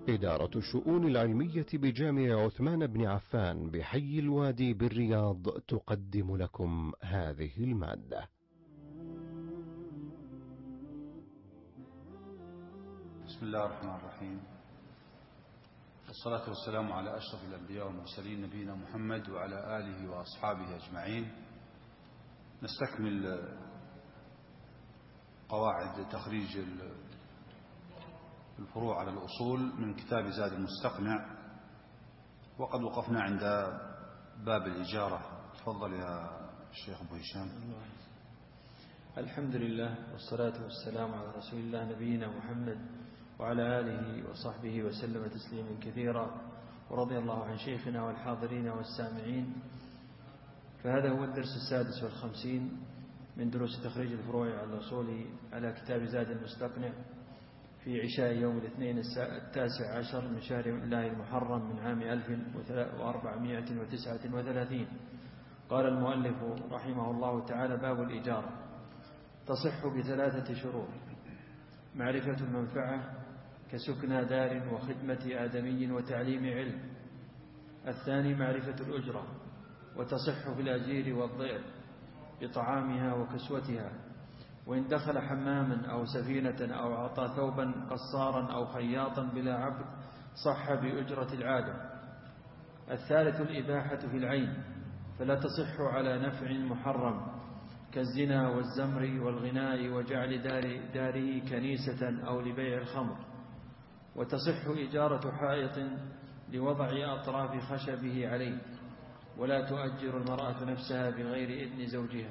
إدارة الشؤون العلمية بجامع عثمان بن عفان بحي الوادي بالرياض تقدم لكم هذه المادة. بسم الله الرحمن الرحيم، والصلاة والسلام على أشرف الأنبياء والمرسلين نبينا محمد وعلى آله وأصحابه أجمعين. نستكمل قواعد تخريج الفروع على الأصول من كتاب زاد المستقنع، وقد وقفنا عند باب الإجارة. تفضل يا الشيخ أبو هشام. الحمد لله والصلاة والسلام على رسول الله نبينا محمد وعلى آله وصحبه وسلم تسليما كثيرا، ورضي الله عن شيخنا والحاضرين والسامعين. فهذا هو الدرس 56 من دروس تخريج الفروع على الأصول على كتاب زاد المستقنع في عشاء يوم الاثنين 19 من شهر الله المحرم من عام 1439. قال المؤلف رحمه الله تعالى: باب الإجارة. تصح بثلاثة شروط: معرفة المنفعة كسكنى دار وخدمة آدمي وتعليم علم. الثاني معرفة الأجرة، وتصح في الأجير والضير بطعامها وكسوتها، وإن دخل حماما أو سفينة أو أعطى ثوبا قصارا أو خياطا بلا عقد صح بأجرة العادة. الثالث الإباحة في العين، فلا تصح على نفع محرم كالزنا والزمر والغناء وجعل داره كنيسة أو لبيع الخمر. وتصح إجارة حائط لوضع أطراف خشبه عليه، ولا تؤجر المرأة نفسها بغير إذن زوجها.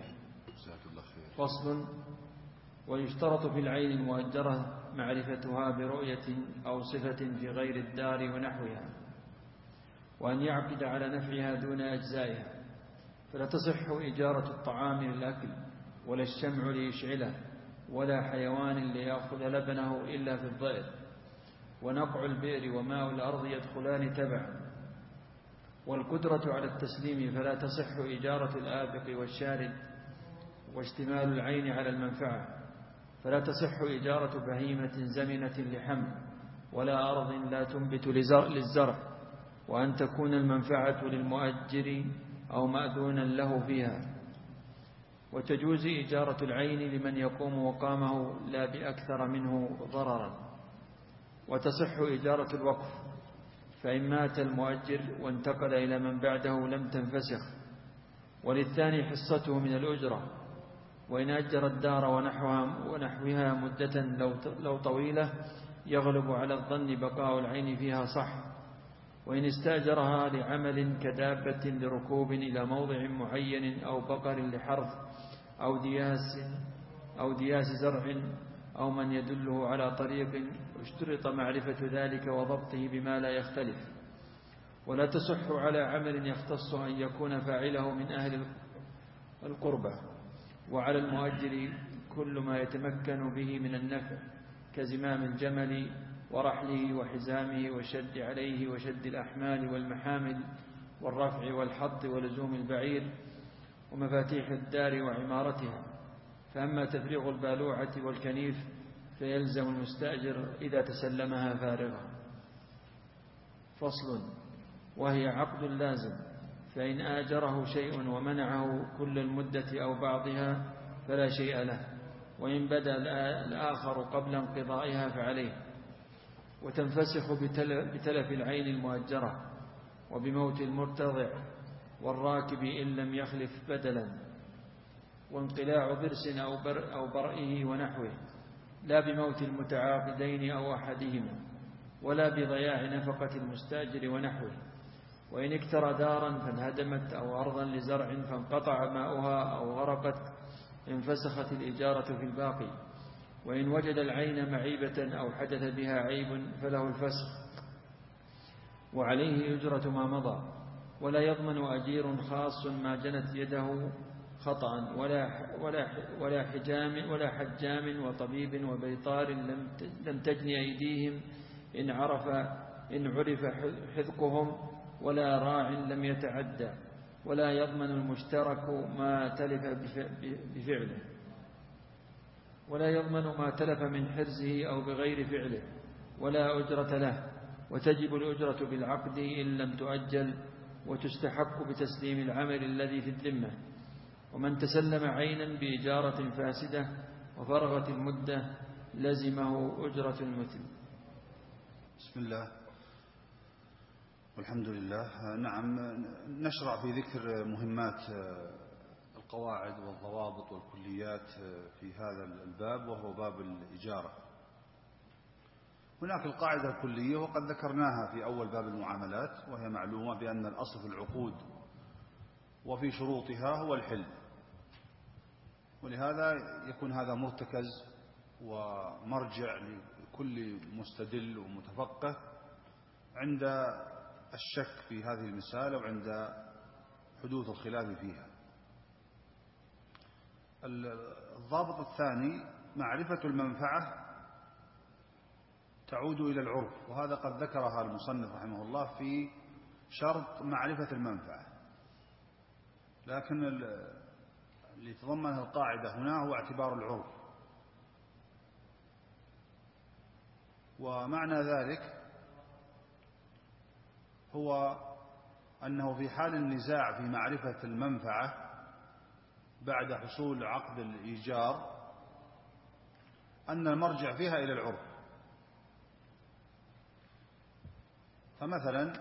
فصل: ويشترط في العين المؤجرة معرفتها برؤية أو صفة في غير الدار ونحوها، وأن يعقد على نفعها دون أجزائها. فلا تصح إجارة الطعام للأكل، ولا الشمع ليشعله، ولا حيوان ليأخذ لبنه إلا في الضئر. ونقع البئر وماء الأرض يدخلان تبعا. والقدرة على التسليم، فلا تصح إجارة الآبق والشارد. واشتمال العين على المنفعة، فلا تصح إجارة بهيمة زمنة لحمل، ولا أرض لا تنبت للزرع، وأن تكون المنفعة للمؤجر أو مأذونا له فيها. وتجوز إجارة العين لمن يقوم مقامه لا بأكثر منه ضررا. وتصح إجارة الوقف، فإن مات المؤجر وانتقل إلى من بعده لم تنفسخ، وللثاني حصته من الأجرة. وإن أجر الدار ونحوها مدة لو طويلة يغلب على الظن بقاء العين فيها صح. وإن استأجرها لعمل كدابة لركوب إلى موضع معين أو بقر لحرث أو دياس زرع أو من يدله على طريق، اشترط معرفة ذلك وضبطه بما لا يختلف. ولا تصح على عمل يختص أن يكون فاعله من أهل القربة. وعلى المؤجر كل ما يتمكن به من النفع كزمام الجمل ورحله وحزامه والشد عليه وشد الأحمال والمحامل والرفع والحط ولزوم البعير ومفاتيح الدار وعمارتها. فأما تفريغ البالوعة والكنيف فيلزم المستأجر إذا تسلمها فارغة. فصل: وهي عقد لازم، فإن آجره شيء ومنعه كل المدة أو بعضها فلا شيء له، وإن بدأ الآخر قبل انقضائها فعليه. وتنفسخ بتلف العين المؤجرة وبموت المرتضع والراكب إن لم يخلف بدلا، وانقلاع ضرس أو برئه ونحوه، لا بموت المتعاقدين أو أحدهما، ولا بضياع نفقة المستأجر ونحوه. وإن اكترى دارا فانهدمت أو أرضا لزرع فانقطع ماؤها أو غرقت انفسخت الإجارة في الباقي. وإن وجد العين معيبة أو حدث بها عيب فله الفسخ، وعليه أجرة ما مضى. ولا يضمن أجير خاص ما جنت يده خطأ، ولا حجام وطبيب وبيطار لم تجن أيديهم إن عرف حذقهم، ولا راع لم يتعدى. ولا يضمن المشترك ما تلف بفعله، ولا يضمن ما تلف من حرزه أو بغير فعله، ولا أجرة له. وتجب الأجرة بالعقد إن لم تؤجل، وتستحق بتسليم العمل الذي في الذمة. ومن تسلم عينا بإجارة فاسدة وفرغت المدة لزمه أجرة المثل. بسم الله والحمد لله. نعم، نشرع في ذكر مهمات القواعد والضوابط والكليات في هذا الباب، وهو باب الإجارة. هناك القاعدة الكلية وقد ذكرناها في أول باب المعاملات، وهي معلومة بأن الأصل في العقود وفي شروطها هو الحل، ولهذا يكون هذا مرتكز ومرجع لكل مستدل ومتفقه عند الشك في هذه المسألة وعند حدوث الخلاف فيها. الضابط الثاني معرفة المنفعة تعود إلى العرف، وهذا قد ذكرها المصنف رحمه الله في شرط معرفة المنفعة، لكن اللي تضمنها القاعدة هنا هو اعتبار العرف. ومعنى ذلك هو أنه في حال النزاع في معرفة المنفعة بعد حصول عقد الإيجار أن المرجع فيها إلى العرف. فمثلا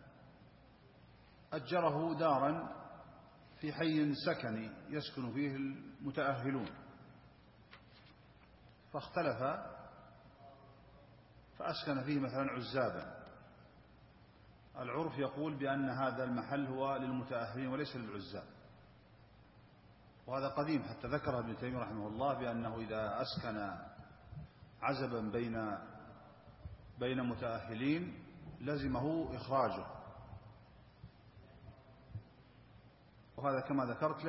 أجره دارا في حي سكني يسكن فيه المتأهلون، فاختلف فأسكن فيه مثلا عزابا، العرف يقول بأن هذا المحل هو للمتأهلين وليس للعزاب، وهذا قديم حتى ذكر ابن تيمية رحمه الله بأنه إذا أسكن عزبا بين متأهلين لزمه إخراجه، وهذا كما ذكرت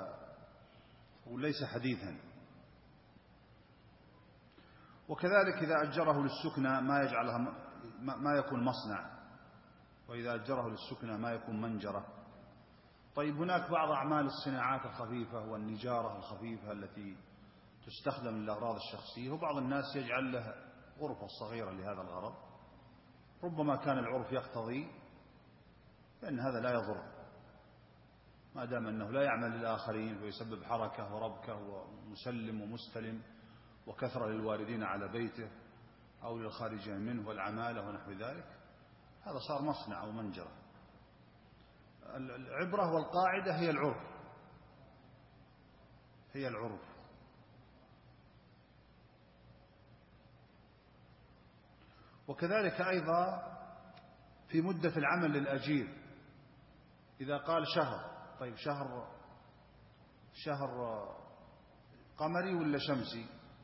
ليس حديثا. وكذلك إذا أجره للسكنى ما يكون مصنع، وإذا أجره للسكنى ما يكون منجرة. طيب، هناك بعض أعمال الصناعات الخفيفة والنجارة الخفيفة التي تستخدم للأغراض الشخصية، وبعض الناس يجعل له غرفة صغيرة لهذا الغرض، ربما كان العرف يقتضي بأن هذا لا يضر ما دام أنه لا يعمل للآخرين ويسبب حركة وربكة ومسلم ومستلم وكثرة للواردين على بيته أو للخارجين منه والعمالة ونحو ذلك، هذا صار مصنع أو منجرة. العبرة والقاعدة هي العرف. وكذلك أيضا في مدة العمل للأجير، إذا قال شهر، طيب شهر قمري ولا شمسي؟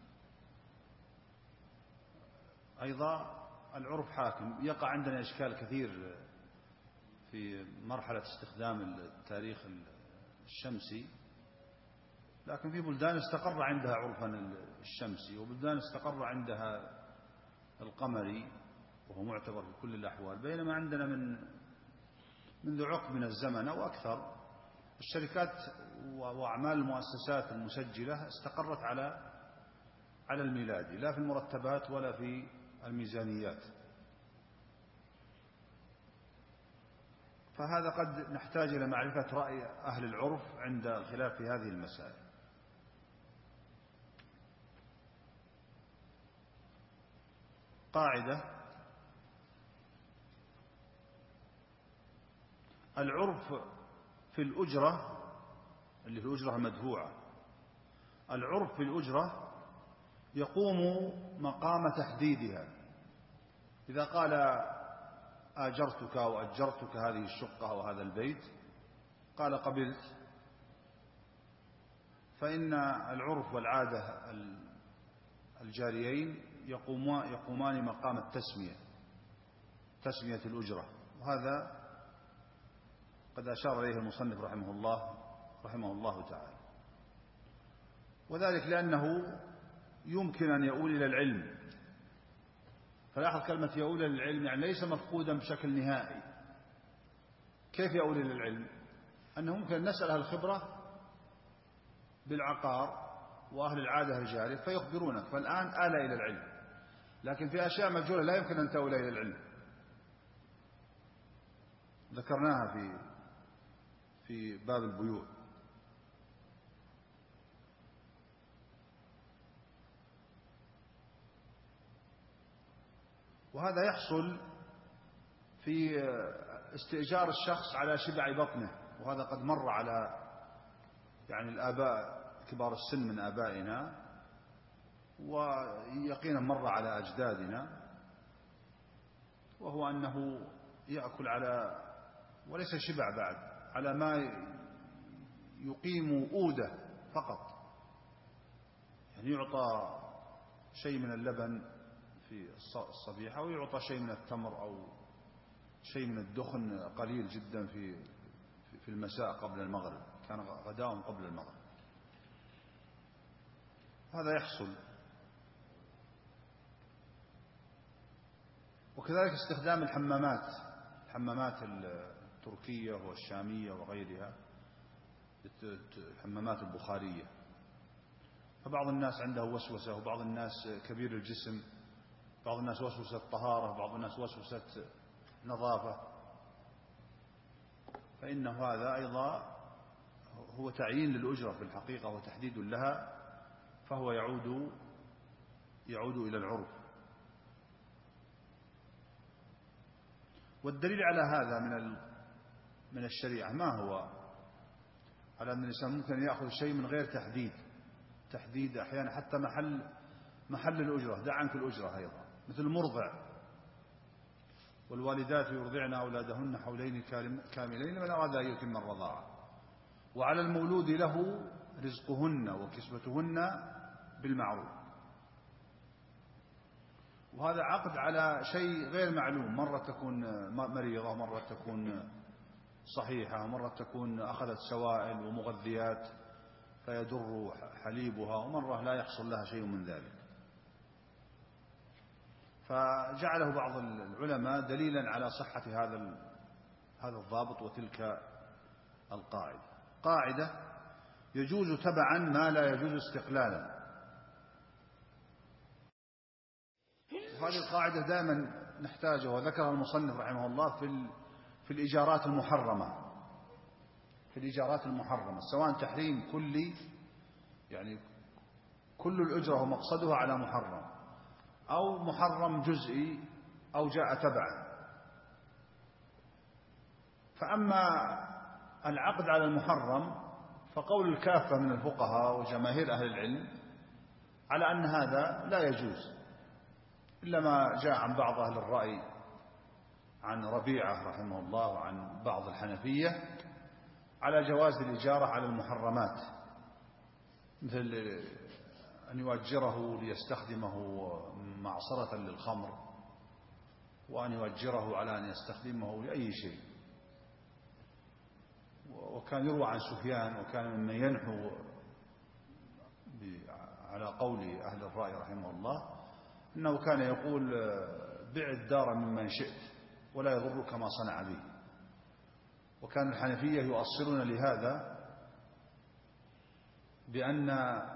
أيضا العرف حاكم. يقع عندنا إشكال كثير في مرحلة استخدام التاريخ الشمسي، لكن في بلدان استقر عندها عرفا الشمسي، وبلدان استقر عندها القمري وهو معتبر في كل الأحوال، بينما عندنا منذ عقد من الزمن أو أكثر الشركات وأعمال المؤسسات المسجلة استقرت على الميلادي، لا في المرتبات ولا في الميزانيات. فهذا قد نحتاج إلى معرفة رأي أهل العرف عند الخلاف في هذه المسائل. قاعدة: العرف في الأجرة اللي في الأجرة المدفوعة، العرف في الأجرة يقوم مقام تحديدها. إذا قال آجرتك أو أجرتك هذه الشقة أو هذا البيت، قال قبلت، فإن العرف والعادة الجاريين يقومان مقام تسمية الأجرة، وهذا قد أشار إليه المصنف رحمه الله تعالى. وذلك لأنه يمكن أن يؤول إلى العلم. فلاحظ كلمة يؤول إلى العلم يعني ليس مفقودا بشكل نهائي. كيف يؤول إلى العلم؟ أنه ممكن أن نسأل أهل الخبرة بالعقار وأهل العادة الجارية فيخبرونك، فالآن آل إلى العلم. لكن في أشياء مجهولة لا يمكن أن تؤول إلى العلم، ذكرناها في باب البيوع. وهذا يحصل في استئجار الشخص على شبع بطنه، وهذا قد مر على يعني الآباء كبار السن من آبائنا، ويقينا مر على أجدادنا، وهو أنه يأكل على وليس شبع بعد، على ما يقيم أودة فقط، يعني يعطى شيء من اللبن في الصبيحة، ويعطى شيء من التمر أو شيء من الدخن قليل جدا في المساء قبل المغرب، كان غداهم قبل المغرب. هذا يحصل. وكذلك استخدام الحمامات التركية والشامية وغيرها، الحمامات البخارية. فبعض الناس عنده وسوسة، وبعض الناس كبير الجسم، بعض الناس وسوسة طهارة، بعض الناس وسوسة نظافة، فإن هذا أيضا هو تعيين للأجرة في الحقيقة وتحديد لها، فهو يعود إلى العرف. والدليل على هذا من الشريعة ما هو؟ على أن الإنسان ممكن يأخذ شيء من غير تحديد أحيانا حتى محل الأجرة، دع عنك الأجرة أيضا، مثل المرضع، والوالدات يرضعن أولادهن حولين كاملين لمن أراد أن يتم الرضاعة، وعلى المولود له رزقهن وكسوتهن بالمعروف. وهذا عقد على شيء غير معلوم، مرة تكون مريضة، مرة تكون صحيحة، مرة تكون أخذت سوائل ومغذيات فيدر حليبها، ومرة لا يحصل لها شيء من ذلك. فجعله بعض العلماء دليلا على صحة هذا الضابط وتلك القاعدة. قاعدة يجوز تبعا ما لا يجوز استقلالا. وهذه القاعدة دائما نحتاجها، وذكرها المصنف رحمه الله في الإيجارات المحرمة، سواء تحريم كلي، يعني كل الأجرة ومقصدها على محرم، أو محرم جزئي، أو جاء تبعا. فأما العقد على المحرم فقول الكافة من الفقهاء وجماهير أهل العلم على أن هذا لا يجوز، إلا ما جاء عن بعض أهل الرأي، عن ربيعة رحمه الله وعن بعض الحنفية، على جواز الإجارة على المحرمات، مثل أن يؤجره ليستخدمه معصرة للخمر، وأن يؤجره على أن يستخدمه لأي شيء. وكان يروى عن سفيان، وكان ممن ينحو على قول أهل الرأي رحمه الله، أنه كان يقول بع الدار ممن شئت ولا يضرك ما صنع به. وكان الحنفية يؤصلون لهذا بأن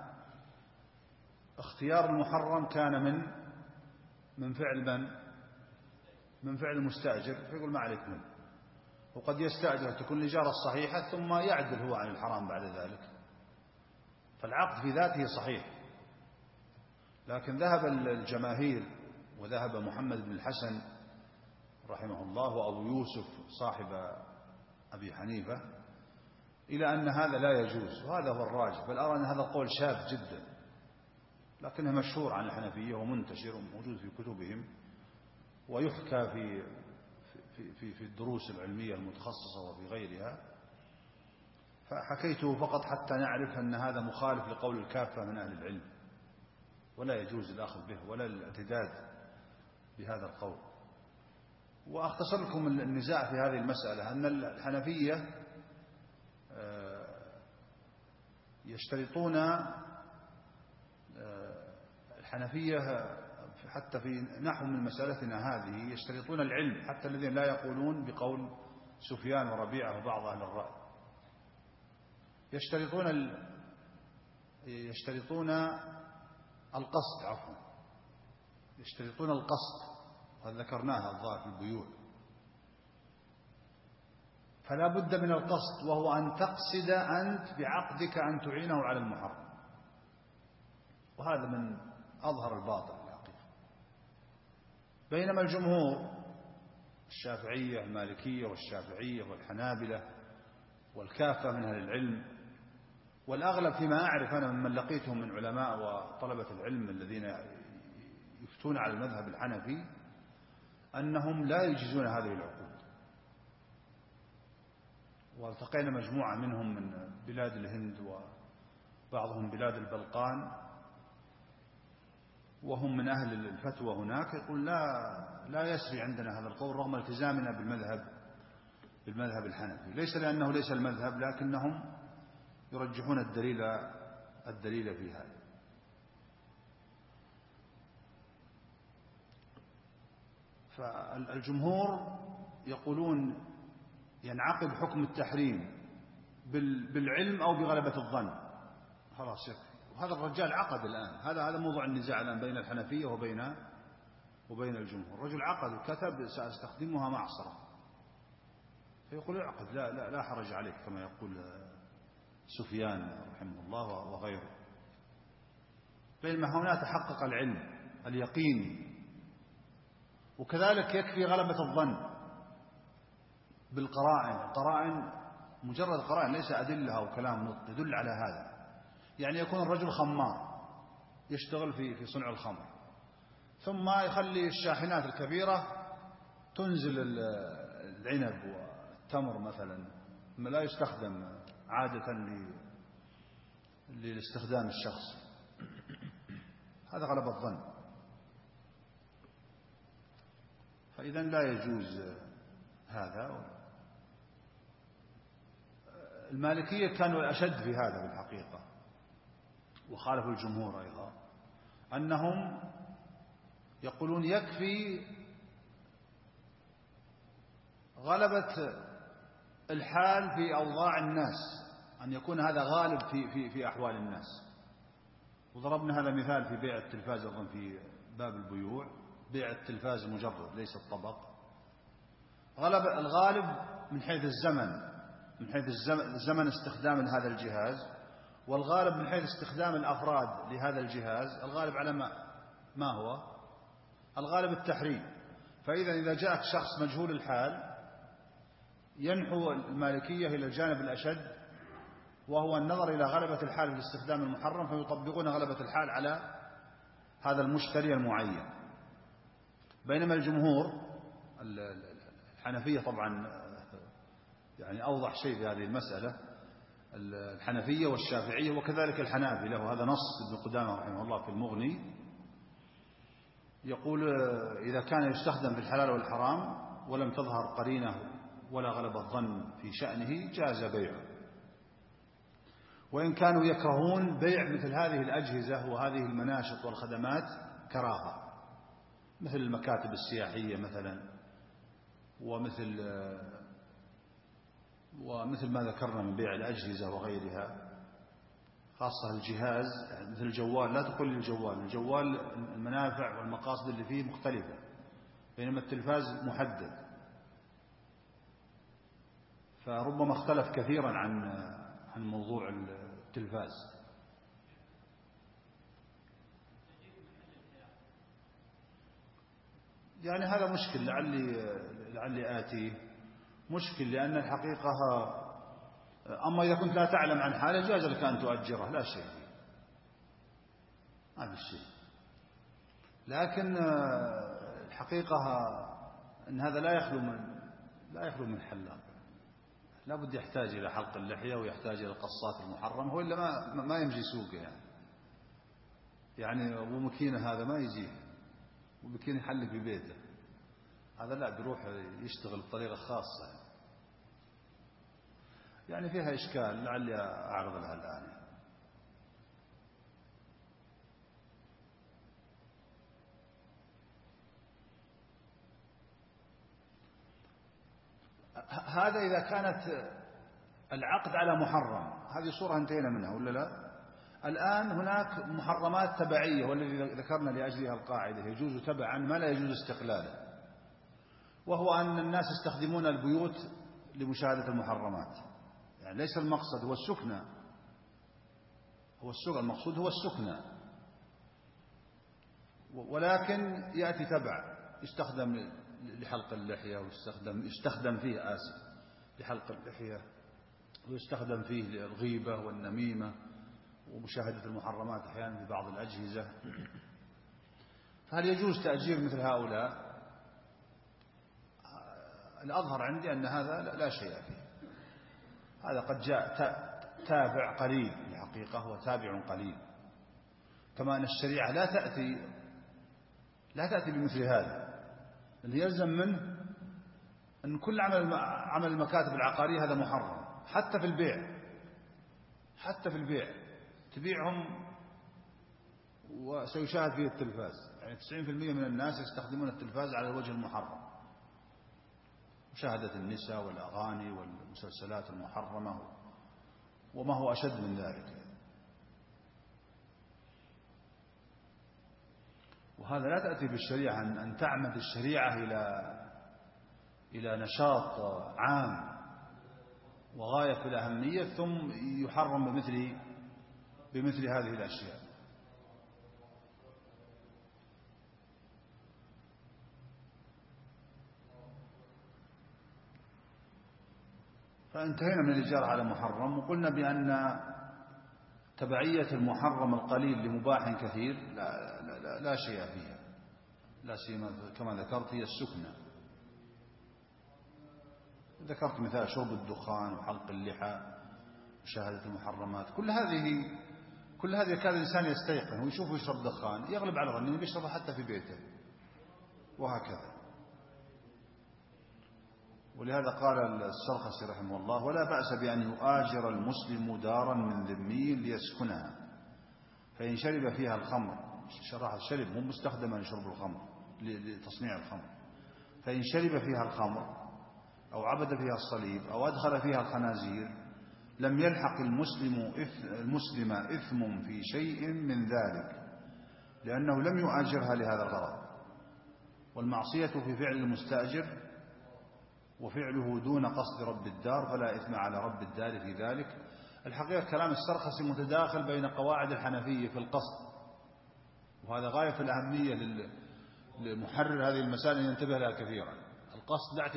اختيار المحرم كان من فعل من فعل المستأجر، فيقول ما عليك منه. وقد يستأجر تكون الإجارة الصحيحة ثم يعدل هو عن الحرام بعد ذلك، فالعقد في ذاته صحيح. لكن ذهب الجماهير، وذهب محمد بن الحسن رحمه الله وأبو يوسف صاحب أبي حنيفة إلى أن هذا لا يجوز، وهذا هو الراجح، بل أرى أن هذا القول شاذ جدا، لكنه مشهور عن الحنفية ومنتشر وموجود في كتبهم، ويحكى في الدروس العلمية المتخصصة وفي غيرها. فحكيته فقط حتى نعرف أن هذا مخالف لقول الكافة من أهل العلم، ولا يجوز الأخذ به ولا الاعتداد بهذا القول. وأختصر لكم النزاع في هذه المسألة أن الحنفية يشترطون، حتى في نحو من مسألتنا هذه يشترطون العلم، حتى الذين لا يقولون بقول سفيان وربيعة وبعض أهل الرأي، يشترطون القصد، يشترطون القصد، وذكرناها الظاهر في البيوع. فلا بد من القصد، وهو أن تقصد أنت بعقدك أن تعينه على المحرم، وهذا من أظهر الباطل الحقيقة. بينما الجمهور الشافعية المالكية والشافعية والحنابلة والكافة من أهل العلم، والأغلب فيما أعرف أنا ممن لقيتهم من علماء وطلبة العلم الذين يفتون على المذهب الحنفي، أنهم لا يجيزون هذه العقود. والتقينا مجموعة منهم من بلاد الهند وبعضهم بلاد البلقان، وهم من أهل الفتوى هناك، يقول لا يسري عندنا هذا القول رغم التزامنا بالمذهب الحنفي، ليس لأنه ليس المذهب، لكنهم يرجحون الدليل في هذا. فالجمهور يقولون ينعقد حكم التحريم بالعلم أو بغلبة الظن، خلاص يكفي. وهذا الرجال عقد الآن، هذا موضوع النزاع الآن بين الحنفية وبين الجمهور. الرجل عقد وكتب سأستخدمها معصرة، فيقول اعقد لا حرج عليك، كما يقول سفيان رحمه الله وغيره. بينما هنا تحقق العلم اليقين، وكذلك يكفي غلبة الظن بالقرائن، مجرد قرائن ليس أدلة أو كلام نطق يدل على هذا. يعني يكون الرجل خمار يشتغل في صنع الخمر، ثم يخلي الشاحنات الكبيرة تنزل العنب والتمر مثلا، ما لا يستخدم عادة للاستخدام الشخصي، هذا غلب الظن. فإذا لا يجوز هذا. المالكية كانوا أشد في هذا بالحقيقة، وخالفوا الجمهور أيضا، أنهم يقولون يكفي غلبة الحال في أوضاع الناس، أن يكون هذا غالب في أحوال الناس. وضربنا هذا مثال في بيع التلفاز أظن في باب البيوع، بيع التلفاز مجرد ليس الطبق، الغالب من حيث الزمن استخدام هذا الجهاز، والغالب من حيث استخدام الأفراد لهذا الجهاز، الغالب على ما هو الغالب التحريم. فإذا جاءك شخص مجهول الحال ينحو المالكية إلى الجانب الأشد، وهو النظر إلى غلبة الحال في الاستخدام المحرم، فيطبقون غلبة الحال على هذا المشتري المعين. بينما الجمهور الحنفية طبعا يعني أوضح شيء في هذه المسألة، الحنفية والشافعية وكذلك الحنابلة، وهذا نص ابن قدامة رحمه الله في المغني، يقول إذا كان يستخدم في الحلال والحرام ولم تظهر قرينة ولا غلب الظن في شأنه جاز بيعه. وإن كانوا يكرهون بيع مثل هذه الأجهزة وهذه المناشط والخدمات كراهة، مثل المكاتب السياحية مثلا، ومثل ما ذكرنا من بيع الأجهزة وغيرها، خاصة الجهاز مثل الجوال. لا تقول الجوال المنافع والمقاصد اللي فيه مختلفة، بينما التلفاز محدد، فربما اختلف كثيرا عن موضوع التلفاز. يعني هذا مشكل، لعلي آتي مشكل، لأن الحقيقة أما إذا كنت لا تعلم عن حاله جاز لك أن تؤجره، لا شيء فيه، هذا الشيء. لكن الحقيقة أن هذا لا يخلو من حلاق، لا بد يحتاج إلى حلق اللحية ويحتاج إلى القصات المحرمة، وإلا ما يمشي سوقه. يعني أبو مكينة هذا ما يجيه، أبو مكينة يحلق في بيته، هذا لا بيروح يشتغل بطريقة خاصة، يعني فيها إشكال، لعلي أعرض لها الآن. هذا إذا كانت العقد على محرم، هذه صورة انتهينا منها ولا لا؟ الآن هناك محرمات تبعية، والذي ذكرنا لأجلها القاعدة يجوز تبعا ما لا يجوز استقلالا، وهو أن الناس يستخدمون البيوت لمشاهدة المحرمات، يعني ليس المقصد هو السكنى، المقصود هو السكنى، ولكن يأتي تبع يستخدم لحلق اللحية، ويستخدم فيه لحلق اللحية، ويستخدم فيه للغيبة والنميمة ومشاهدة المحرمات أحيانا في بعض الأجهزة. فهل يجوز تأجير مثل هؤلاء؟ الأظهر عندي أن هذا لا شيء فيه، هذا قد جاء تابع قليل الحقيقة، هو تابع قليل، كما أن الشريعة لا تأتي بمثل هذا، اللي يلزم منه أن كل عمل المكاتب العقارية هذا محرم، حتى في البيع تبيعهم وسيشاهد فيه التلفاز، يعني 90% من الناس يستخدمون التلفاز على الوجه المحرم، مشاهدة النساء والأغاني والمسلسلات المحرمة وما هو أشد من ذلك. وهذا لا تأتي بالشريعة أن تعمد الشريعة إلى نشاط عام وغاية في الأهمية ثم يحرم بمثل هذه الأشياء. فانتهينا من الإجارة على محرم، وقلنا بأن تبعية المحرم القليل لمباح كثير لا شيء فيها، لا سيما كما ذكرت هي السكنى. ذكرت مثال شرب الدخان وحلق اللحى ومشاهدة المحرمات، كل هذه كان الإنسان يستيقن ويشوفه يشرب دخان، يغلب على ظنه بيشربه حتى في بيته وهكذا. ولهذا قال السرخسي رحمه الله: ولا بأس بأن يؤاجر المسلم دارا من ذمي ليسكنها، فإن شرب فيها الخمر، الشرب مو مستخدما لشرب الخمر لتصنيع الخمر، فإن شرب فيها الخمر أو عبد فيها الصليب أو أدخل فيها الخنازير لم يلحق المسلم إثم في شيء من ذلك، لأنه لم يؤاجرها لهذا الغرض. والمعصية في فعل المستأجر وفعله دون قصد رب الدار، فلا إثم على رب الدار في ذلك. الحقيقة كلام السرخسي متداخل بين قواعد الحنفية في القصد، وهذا غاية في الأهمية لمحرر هذه المسائل أن ينتبه لها كثيرا. القصد لا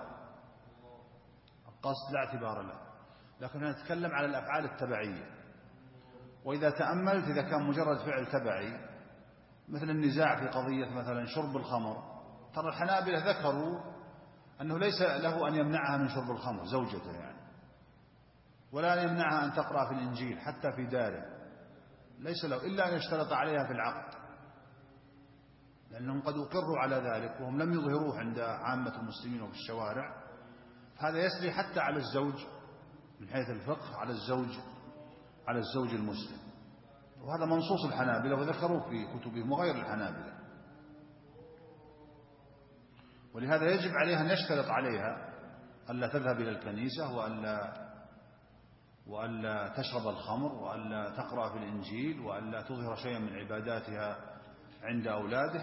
اعتبار له، لكن نتكلم على الأفعال التبعية. وإذا تأملت إذا كان مجرد فعل تبعي مثل النزاع في قضية مثلا شرب الخمر، ترى الحنابلة ذكروا أنه ليس له أن يمنعها من شرب الخمر زوجته يعني، ولا أن يمنعها أن تقرأ في الإنجيل حتى في داره، ليس له إلا أن يشترط عليها في العقد، لأنهم قد أقروا على ذلك وهم لم يظهروه عند عامة المسلمين وفي الشوارع. هذا يسري حتى على الزوج من حيث الفقه، على الزوج المسلم، وهذا منصوص الحنابلة وذكروه في كتبهم وغير الحنابلة. ولهذا يجب عليها أن يشترط عليها ألا تذهب إلى الكنيسة، وألا تشرب الخمر، وألا تقرأ في الإنجيل، وألا تظهر شيئا من عباداتها عند أولاده،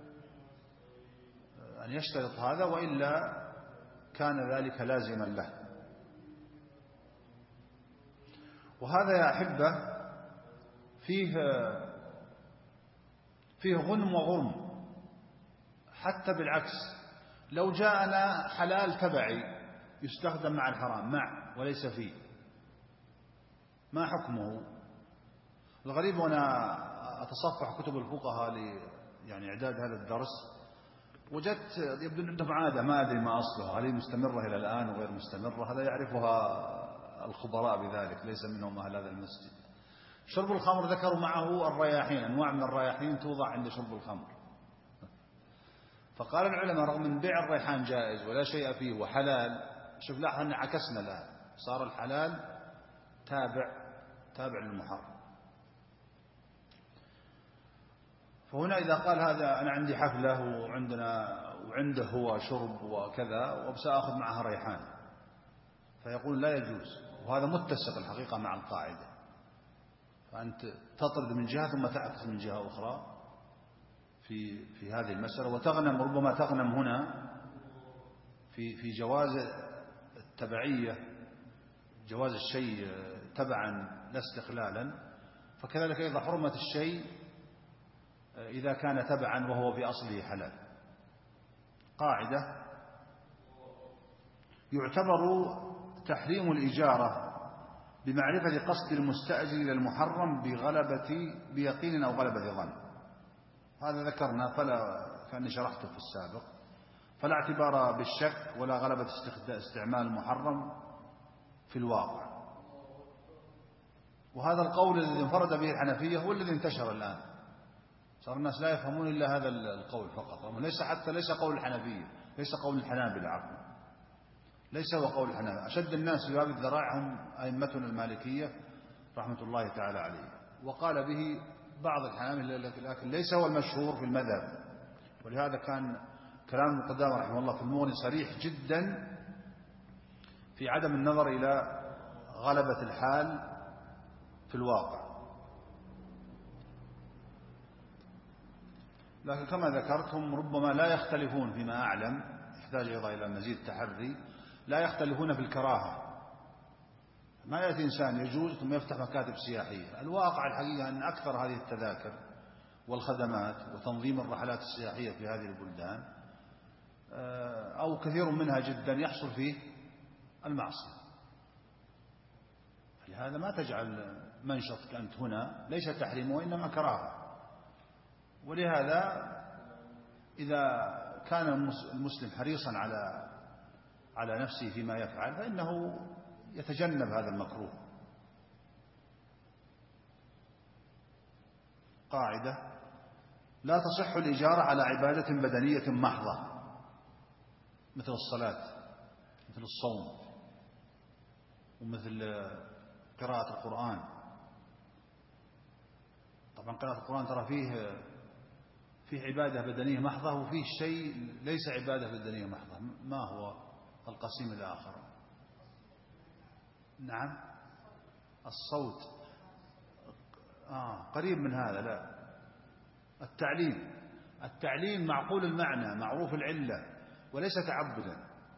أن يشترط هذا، وإلا كان ذلك لازما له. وهذا يا أحبة فيه غنم وغرم، حتى بالعكس لو جاءنا حلال تبعي يستخدم مع الحرام وليس فيه، ما حكمه؟ الغريب وأنا أتصفح كتب الفقهاء يعني إعداد هذا الدرس، وجدت يبدو عندهم عادة ما أدري ما أصلها، هل هي مستمرة إلى الآن وغير مستمرة، هذا يعرفها الخبراء بذلك، ليس منهم أهل هذا المسجد. شرب الخمر ذكروا معه الرياحين، أنواع من الرياحين توضع عند شرب الخمر، فقال العلماء رغم من بيع الريحان جائز ولا شيء فيه وحلال، شوف لاحظ أن عكسنا الآن، صار الحلال تابع للمحرم. فهنا إذا قال هذا أنا عندي حفلة وعنده هو شرب وكذا وسأخذ معها ريحان، فيقول لا يجوز، وهذا متسق الحقيقة مع القاعدة، فأنت تطرد من جهة ثم تعكس من جهة أخرى في هذه المسألة، وتغنم ربما تغنم هنا في جواز التبعية، جواز الشيء تبعا لا استقلالا، فكذلك أيضا حرمة الشيء إذا كان تبعا وهو في أصله حلال. قاعدة: يعتبر تحريم الإجارة بمعرفة قصد المستأجر إلى المحرم بيقين أو غلبة ظن. هذا ذكرنا كأني شرحته في السابق. فلا اعتبار بالشك ولا غلبة استعمال المحرم في الواقع. وهذا القول الذي انفرد به الحنفية هو الذي انتشر الآن، صار الناس لا يفهمون إلا هذا القول فقط، ليس قول الحنفية، ليس قول الحنابلة، عفوا، ليس هو قول الحنابلة. أشد الناس في باب الذراع هم أئمتنا المالكية رحمة الله تعالى عليه، وقال به بعض الحنابلة لكن ليس هو المشهور في المذهب. ولهذا كان كلام ابن قدامة رحمه الله في المغني صريح جدا في عدم النظر إلى غلبة الحال في الواقع. لكن كما ذكرتهم ربما لا يختلفون فيما أعلم، يحتاج أيضا إلى مزيد تحري، لا يختلفون في الكراهة. ما يأتي إنسان يجوز ثم يفتح مكاتب سياحية. الواقع الحقيقة أن أكثر هذه التذاكر والخدمات وتنظيم الرحلات السياحية في هذه البلدان أو كثير منها جدا يحصل فيه المعصية. لهذا ما تجعل منشطك أنت هنا ليس تحريم وإنما كراهة. ولهذا إذا كان المسلم حريصا على نفسه فيما يفعل فإنه يتجنب هذا المكروه. قاعدة: لا تصح الإجارة على عبادة بدنية محضة مثل الصلاة، مثل الصوم، ومثل قراءة القرآن. طبعا قراءة القرآن ترى فيه عبادة بدنية محضة، وفيه شيء ليس عبادة بدنية محضة. ما هو القسيم الآخر؟ نعم، الصوت. قريب من هذا. لا، التعليم معقول المعنى معروف العلة وليس تعبدا.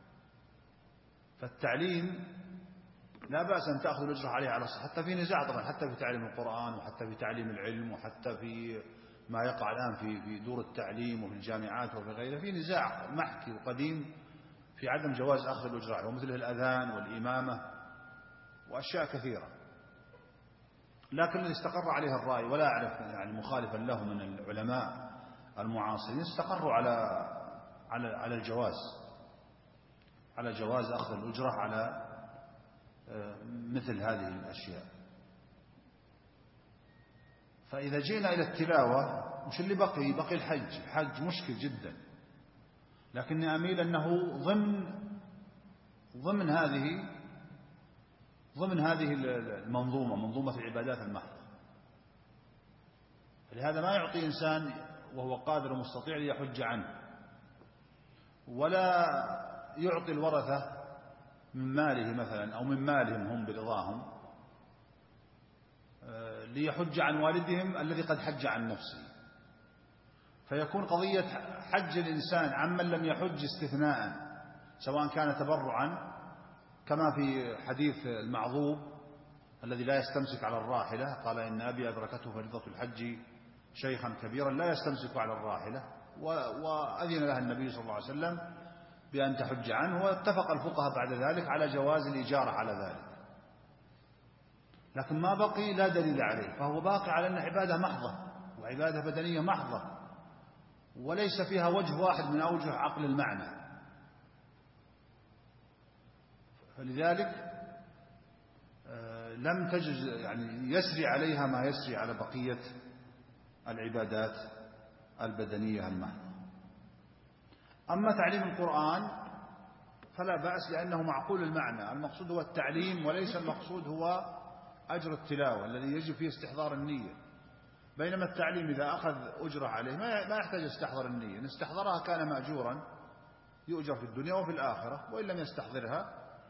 فالتعليم لا بأس أن تأخذ الأجر عليه على الصحة، حتى في نزاع طبعا، حتى في تعليم القرآن وحتى في تعليم العلم وحتى في ما يقع الآن في دور التعليم وفي الجامعات وفي غيره، في نزاع محكي وقديم في عدم جواز أخذ الأجر عليه، ومثل الأذان والإمامة وأشياء كثيرة. لكن الذي استقر عليه الرأي، ولا أعرف يعني مخالفا له من العلماء المعاصرين، استقروا على الجواز، على جواز أخذ الأجرة على مثل هذه الأشياء. فإذا جينا إلى التلاوة مش اللي بقي الحج مشكل جدا، لكني أميل أنه ضمن هذه المنظومة، منظومة العبادات المحضة. فلهذا ما يعطي إنسان وهو قادر ومستطيع ليحج عنه، ولا يعطي الورثة من ماله مثلا أو من مالهم هم برضاهم ليحج عن والدهم الذي قد حج عن نفسه. فيكون قضية حج الإنسان عمن لم يحج استثناء، سواء كان تبرعا كما في حديث المعذوب الذي لا يستمسك على الراحلة، قال إن أبي أدركته فريضة الحج شيخا كبيرا لا يستمسك على الراحلة، وأذن لها النبي صلى الله عليه وسلم بأن تحج عنه، واتفق الفقهاء بعد ذلك على جواز الإجارة على ذلك. لكن ما بقي لا دليل عليه، فهو باقي على أن عبادة محضة وعبادة بدنية محضة، وليس فيها وجه واحد من أوجه عقل المعنى. فلذلك لم تجز يعني يسري عليها ما يسري على بقية العبادات البدنية المحضة. أما تعليم القرآن فلا بأس، لأنه معقول المعنى، المقصود هو التعليم وليس المقصود هو أجر التلاوة الذي يجب فيه استحضار النية. بينما التعليم إذا أخذ أجره عليه ما يحتاج يستحضر النية، إن استحضرها كان مأجورا يؤجر في الدنيا وفي الآخرة، وإن لم يستحضرها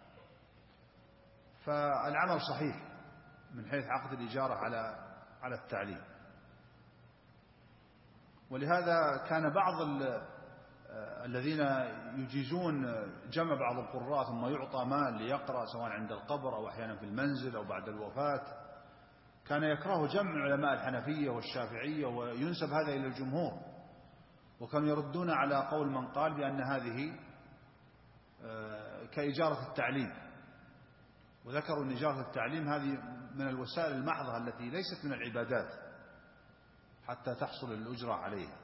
فالعمل صحيح من حيث عقد الإجارة على التعليم. ولهذا كان بعض الذين يجيزون جمع بعض القراء ثم يعطى مال ليقرأ سواء عند القبر أو أحيانا في المنزل أو بعد الوفاة، كان يكره جمع علماء الحنفية والشافعية وينسب هذا إلى الجمهور، وكانوا يردون على قول من قال بأن هذه كإجارة التعليم، وذكروا أن إجارة التعليم هذه من الوسائل المحضة التي ليست من العبادات حتى تحصل الأجرة عليها.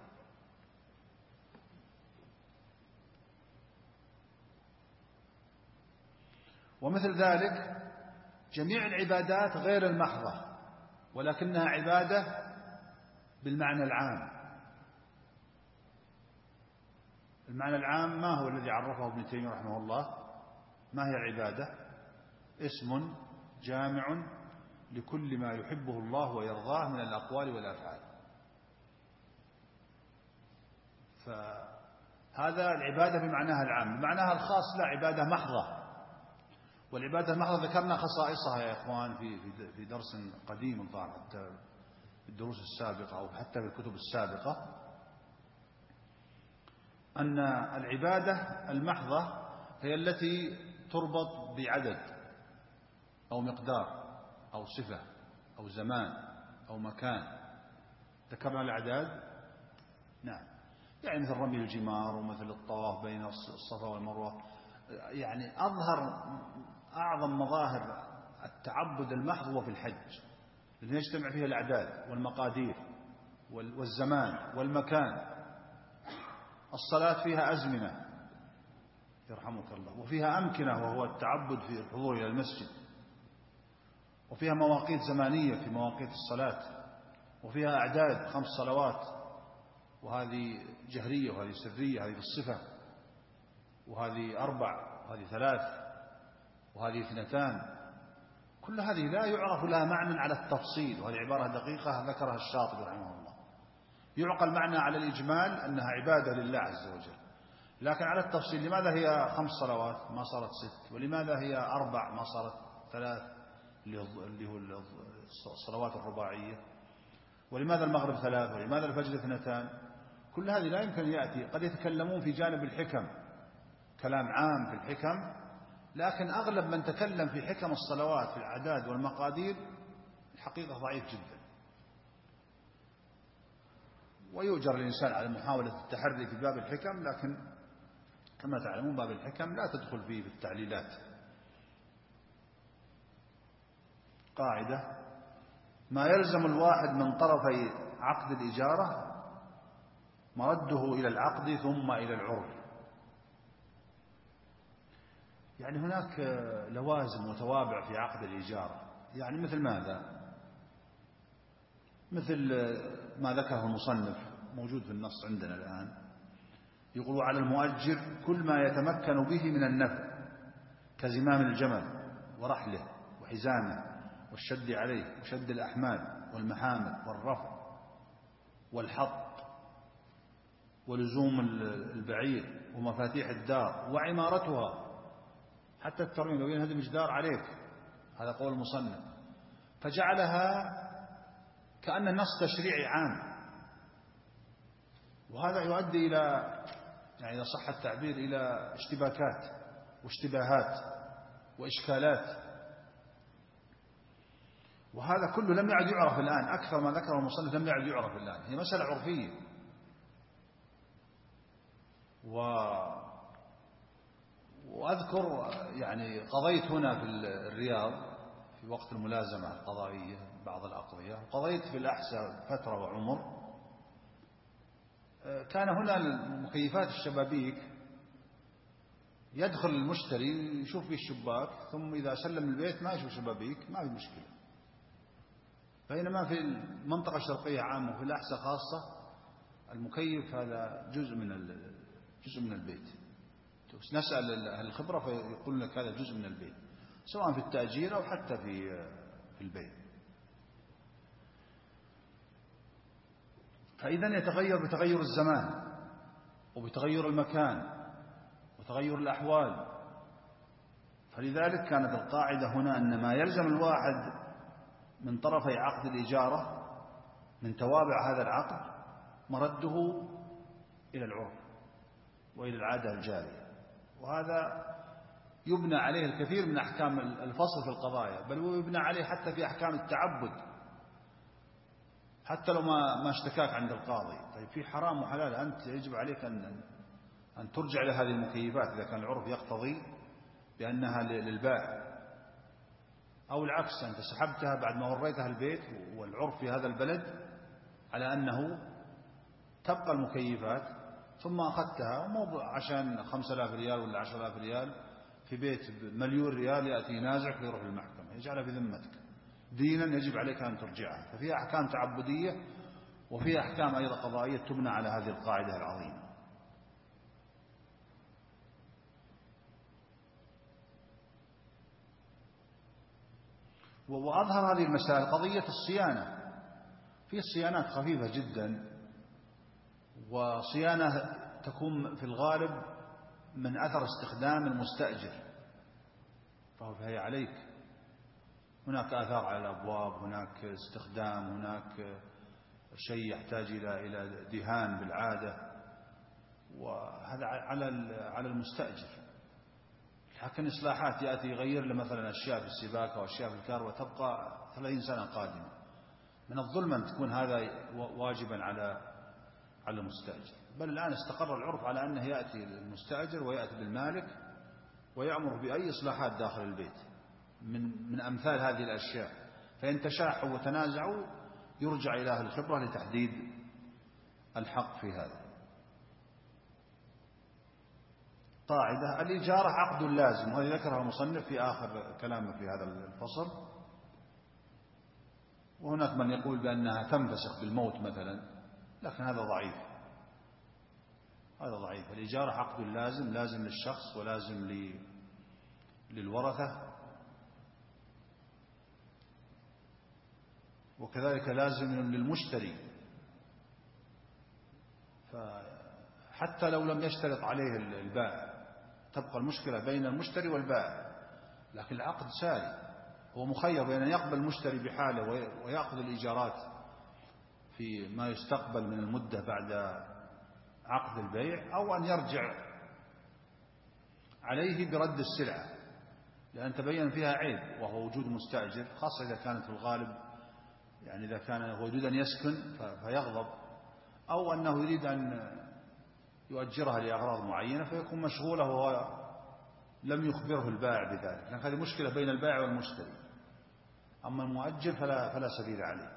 ومثل ذلك جميع العبادات غير المحضة ولكنها عبادة بالمعنى العام. المعنى العام ما هو الذي عرفه ابن تيمية رحمه الله؟ ما هي العبادة؟ اسم جامع لكل ما يحبه الله ويرضاه من الأقوال والأفعال. فهذا العبادة بمعناها العام. بمعناها الخاص لا، عبادة محضة. والعبادة المحضة ذكرنا خصائصها يا إخوان في درس قديم الظاهر، حتى في الدروس السابقة أو حتى في الكتب السابقة، أن العبادة المحضة هي التي تربط بعدد أو مقدار أو صفة أو زمان أو مكان. ذكرنا الأعداد، نعم، يعني مثل رمي الجمار ومثل الطواف بين الصفا والمروة. يعني أعظم مظاهر التعبد المحض هو في الحج، الذي يجتمع فيه الأعداد والمقادير والزمان والمكان. الصلاة فيها أزمنة يرحمك الله، وفيها أمكنة وهو التعبد في الحضور إلى المسجد، وفيها مواقيت زمانية في مواقيت الصلاة، وفيها أعداد 5 صلوات، وهذه جهرية وهذه سرية، هذه في الصفة، وهذه 4 وهذه 3 وهذه 2. كل هذه لا يعرف لها معنى على التفصيل، وهذه عبارة دقيقة ذكرها الشاطبي رحمه الله. يعقل المعنى على الإجمال أنها عبادة لله عز وجل، لكن على التفصيل لماذا هي 5 صلوات ما صارت 6، ولماذا هي 4 ما صارت 3 اللي هو الصلوات الرباعية، ولماذا المغرب 3 ولماذا الفجر 2. كل هذه لا يمكن أن يأتي. قد يتكلمون في جانب الحكم كلام عام في الحكم، لكن أغلب من تكلم في حكم الصلوات في الأعداد والمقادير الحقيقة ضعيف جدا. ويؤجر الإنسان على محاولة التحري في باب الحكم، لكن كما تعلمون باب الحكم لا تدخل فيه في التعليلات. قاعدة: ما يلزم الواحد من طرفي عقد الإجارة مرده إلى العقد ثم إلى العرف. يعني هناك لوازم وتوابع في عقد الإجارة. يعني مثل ماذا؟ مثل ما ذكره المصنف موجود في النص عندنا الآن، يقول: على المؤجر كل ما يتمكن به من النفع كزمام الجمل ورحله وحزامه والشد عليه وشد الأحمال والمحامل والرفع والحط ولزوم البعير ومفاتيح الدار وعمارتها، حتى الترميم لو ينهدم جدار عليك. هذا قول المصنف. فجعلها كأن نص تشريعي عام، وهذا يؤدي إلى، يعني إذا صح التعبير، إلى اشتباكات واشتباهات وإشكالات، وهذا كله لم يعد يعرف الآن. أكثر ما ذكره المصنف لم يعد يعرف الآن، هي مسألة عرفية. وأذكر يعني قضيت هنا في الرياض في وقت الملازمة القضائية بعض الأقضية، وقضيت في الأحساء فترة وعمر. كان هنا المكيفات الشبابيك يدخل المشتري يشوف فيه الشباك، ثم إذا سلم البيت ما يشوف شبابيك، ما في مشكلة. بينما في المنطقة الشرقية عامة وفي الأحساء خاصة المكيف هذا جزء من البيت. نسأل أهل الخبرة فيقول لك هذا جزء من البيت، سواء في التأجير أو حتى في البيت. فإذا يتغير بتغير الزمان وبتغير المكان وتغير الأحوال. فلذلك كانت القاعدة هنا أن ما يلزم الواحد من طرفي عقد الإجارة من توابع هذا العقد مرده إلى العرف. وإلى العادة الجارية. وهذا يبنى عليه الكثير من أحكام الفصل في القضايا، بل ويبنى عليه حتى في أحكام التعبد، حتى لو ما اشتكاك عند القاضي. طيب في حرام وحلال، أنت يجب عليك أن ترجع لهذه المكيفات إذا كان العرف يقتضي بأنها للبائع، أو العكس، أنت سحبتها بعد ما وريتها البيت والعرف في هذا البلد على أنه تبقى المكيفات، ثم أخذتها مو عشان 5000 ريال ولا 10000 ريال في بيت ب1,000,000 ريال يأتي ينازعك ويروح للمحكمة، يجعلها في ذمتك دينا، يجب عليك أن ترجعها. ففيها أحكام تعبدية وفيها أحكام أيضا قضائية تبنى على هذه القاعدة العظيمة. وأظهر هذه المسائل قضية الصيانة. في صيانات خفيفة جدا، وصيانة تكون في الغالب من أثر استخدام المستأجر، فهي عليك. هناك آثار على الأبواب، هناك استخدام، هناك شيء يحتاج إلى دهان بالعادة، وهذا على المستأجر. لكن إصلاحات يأتي يغير له مثلا أشياء في السباكة أو أشياء في الكهرباء تبقى 30 سنة قادمة، من الظلم أن تكون هذا واجبا على المستأجر. بل الآن استقر العرف على أنه يأتي المستأجر ويأتي بالمالك ويأمر بأي إصلاحات داخل البيت من أمثال هذه الأشياء، فإن تشاحوا وتنازعوا يرجع إلى أهل الخبرة لتحديد الحق في هذا. قاعدة: الإجارة عقد لازم، وهذه ذكرها المصنف في آخر كلامه في هذا الفصل. وهناك من يقول بأنها تنفسخ بالموت مثلا، لكن هذا ضعيف، هذا ضعيف. الإجارة عقد لازم، لازم للشخص ولازم للورثة، وكذلك لازم للمشتري. فحتى لو لم يشترط عليه البائع تبقى المشكلة بين المشتري والبائع، لكن العقد ساري، هو مخير بين أن يقبل المشتري بحاله ويأخذ الإيجارات في ما يستقبل من المدة بعد عقد البيع، أو أن يرجع عليه برد السلعة، لأن تبين فيها عيب وهو وجود مستأجر، خاصة إذا كانت في الغالب يعني إذا كان هو يريد أن يسكن فيغضب، أو أنه يريد أن يؤجرها لأغراض معينة فيكون مشغولة وهو لم يخبره البائع بذلك، لأن هذه مشكلة بين البائع والمشتري. أما المؤجر فلا سبيل عليه.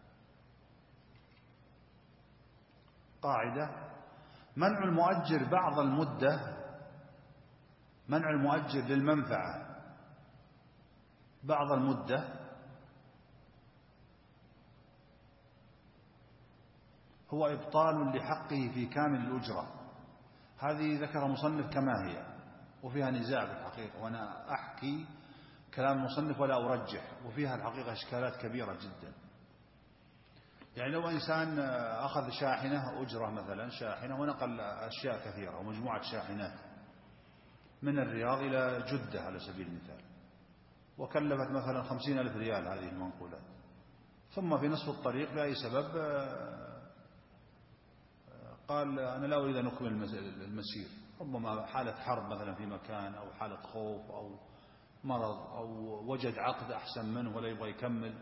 قاعدة: منع المؤجر بعض المدة، منع المؤجر للمنفعة بعض المدة هو إبطال لحقه في كامل الأجرة. هذه ذكر مصنف كما هي، وفيها نزاع في الحقيقة، وأنا أحكي كلام المصنف ولا أرجح، وفيها الحقيقة إشكالات كبيرة جدا. يعني لو إنسان أخذ شاحنة أجرة مثلا، شاحنة، ونقل أشياء كثيرة ومجموعة شاحنات من الرياض إلى جدة على سبيل المثال، وكلفت مثلا 50,000 ريال هذه المنقولات، ثم في نصف الطريق لأي سبب قال أنا لا أريد أن أكمل المسير، ربما حالة حرب مثلا في مكان، أو حالة خوف، أو مرض، أو وجد عقد أحسن منه ولا يبغى يكمل،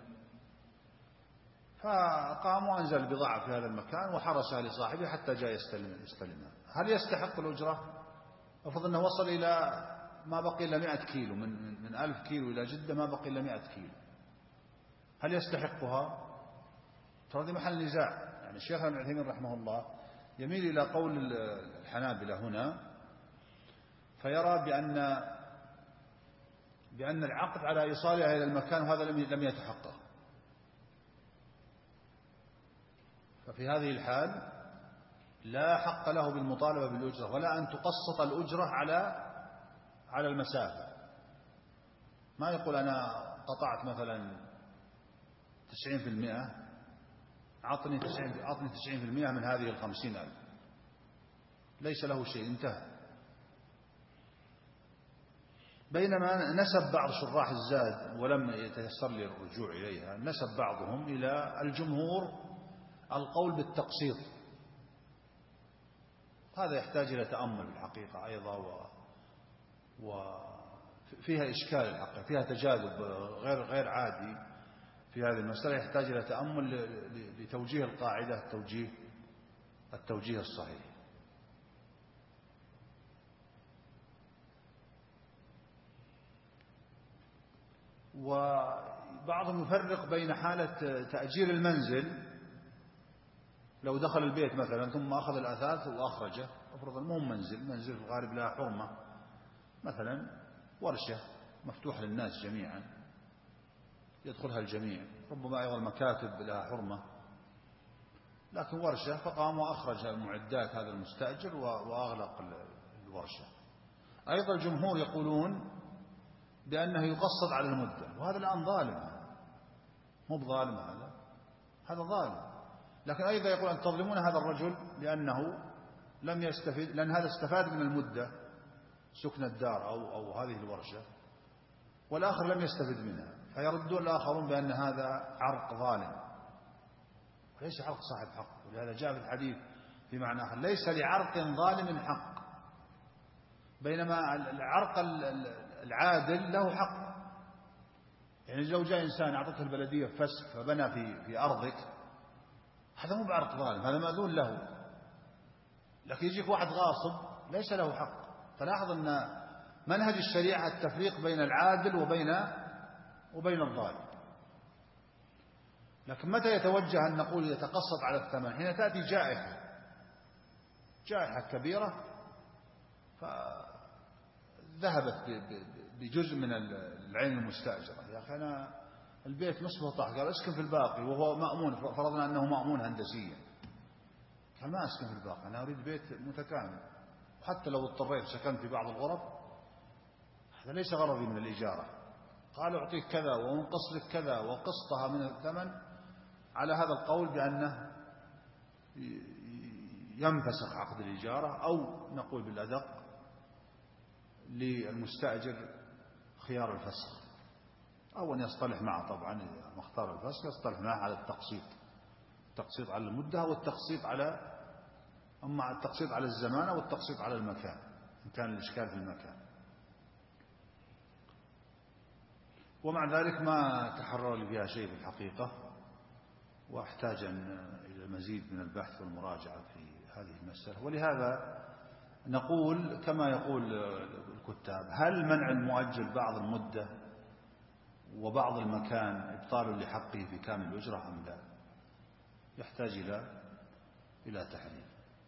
فقام وأنزل البضاعة في هذا المكان وحرسها لصاحبه حتى جاء يستلمها. هل يستحق الأجرة؟ أفضل أنه وصل إلى ما بقي إلا 100 كيلو، من 1000 كيلو إلى جدة ما بقي إلا 100 كيلو، هل يستحقها؟ ترى هذه محل نزاع. يعني الشيخ ابن عثيمين رحمه الله يميل إلى قول الحنابلة هنا، فيرى بأن العقد على إيصالها إلى المكان، وهذا لم يتحقق. ففي هذه الحال لا حق له بالمطالبة بالأجرة، ولا أن تقسط الأجرة على المسافة. ما يقول أنا قطعت مثلا 90%، أعطني 90% من هذه 50,000، ليس له شيء، انتهى. بينما نسب بعض شراح الزاد، ولم يتيسر لي الرجوع إليها، نسب بعضهم إلى الجمهور القول بالتقسيط، هذا يحتاج إلى تأمل الحقيقة أيضا، وفيها إشكال الحقيقة، فيها تجاذب غير عادي في هذه المسألة، يحتاج إلى تأمل لتوجيه القاعدة التوجيه الصحيح. وبعضهم يفرق بين حالة تأجير المنزل، لو دخل البيت مثلا ثم أخذ الأثاث وأخرجه، أفرض مو منزل في الغالب لها حرمة، مثلا ورشة مفتوحة للناس جميعا يدخلها الجميع، ربما أيضا المكاتب لها حرمة، لكن ورشة فقام وأخرج المعدات هذا المستأجر وأغلق الورشة. أيضا الجمهور يقولون بأنه يقصد على المدة، وهذا الآن ظالم، مو بظالم، هذا ظالم. لكن أيضا يقول أن تظلمون هذا الرجل لأنه لم يستفيد، لأن هذا استفاد من المدة سكن الدار أو هذه الورشة، والآخر لم يستفد منها، فيردون الآخرون بأن هذا عرق ظالم وليس عرق صاحب حق. ولهذا جاء في الحديث في معنى آخر: ليس لعرق ظالم حق، بينما العرق العادل له حق. يعني لو جاء إنسان أعطته البلدية فسخ فبنى في أرضك، هذا مو بعرق ظالم، هذا مأذون له. لكن يجيك واحد غاصب ليس له حق. فلاحظ أن منهج الشريعة التفريق بين العادل وبين الظالم. لكن متى يتوجه أن نقول يتقسط على الثمن؟ حين تأتي جائحة كبيرة فذهبت بجزء من العين المستأجرة، يا أخي أنا البيت نصفه طاح، قال اسكن في الباقي، وهو مأمون، فرضنا أنه مأمون هندسيا، قال ما أسكن في الباقي، أنا أريد بيت متكامل، وحتى لو اضطريت سكنت في بعض الغرف، هذا ليس غرضي من الإجارة. قال أعطيك كذا وانقص لك كذا وقسطها من الثمن، على هذا القول بأنه ينفسخ عقد الإجارة، أو نقول بالأدق للمستأجر خيار الفسخ، أو أن يصطلح معه. طبعا إذا ما اختار الفسخ يصطلح معه على التقسيط على المدة، والتقسيط على التقسيط على الزمان، أو التقسيط على المكان إن كان الإشكال في المكان. ومع ذلك ما تحرر لي فيها شيء في الحقيقة، وأحتاج إلى المزيد من البحث والمراجعة في هذه المسألة. ولهذا نقول كما يقول الكتاب: هل منع المؤجل بعض المدة وبعض المكان إبطال لحقه في كامل الأجرة أم لا؟ يحتاج إلى تحرير.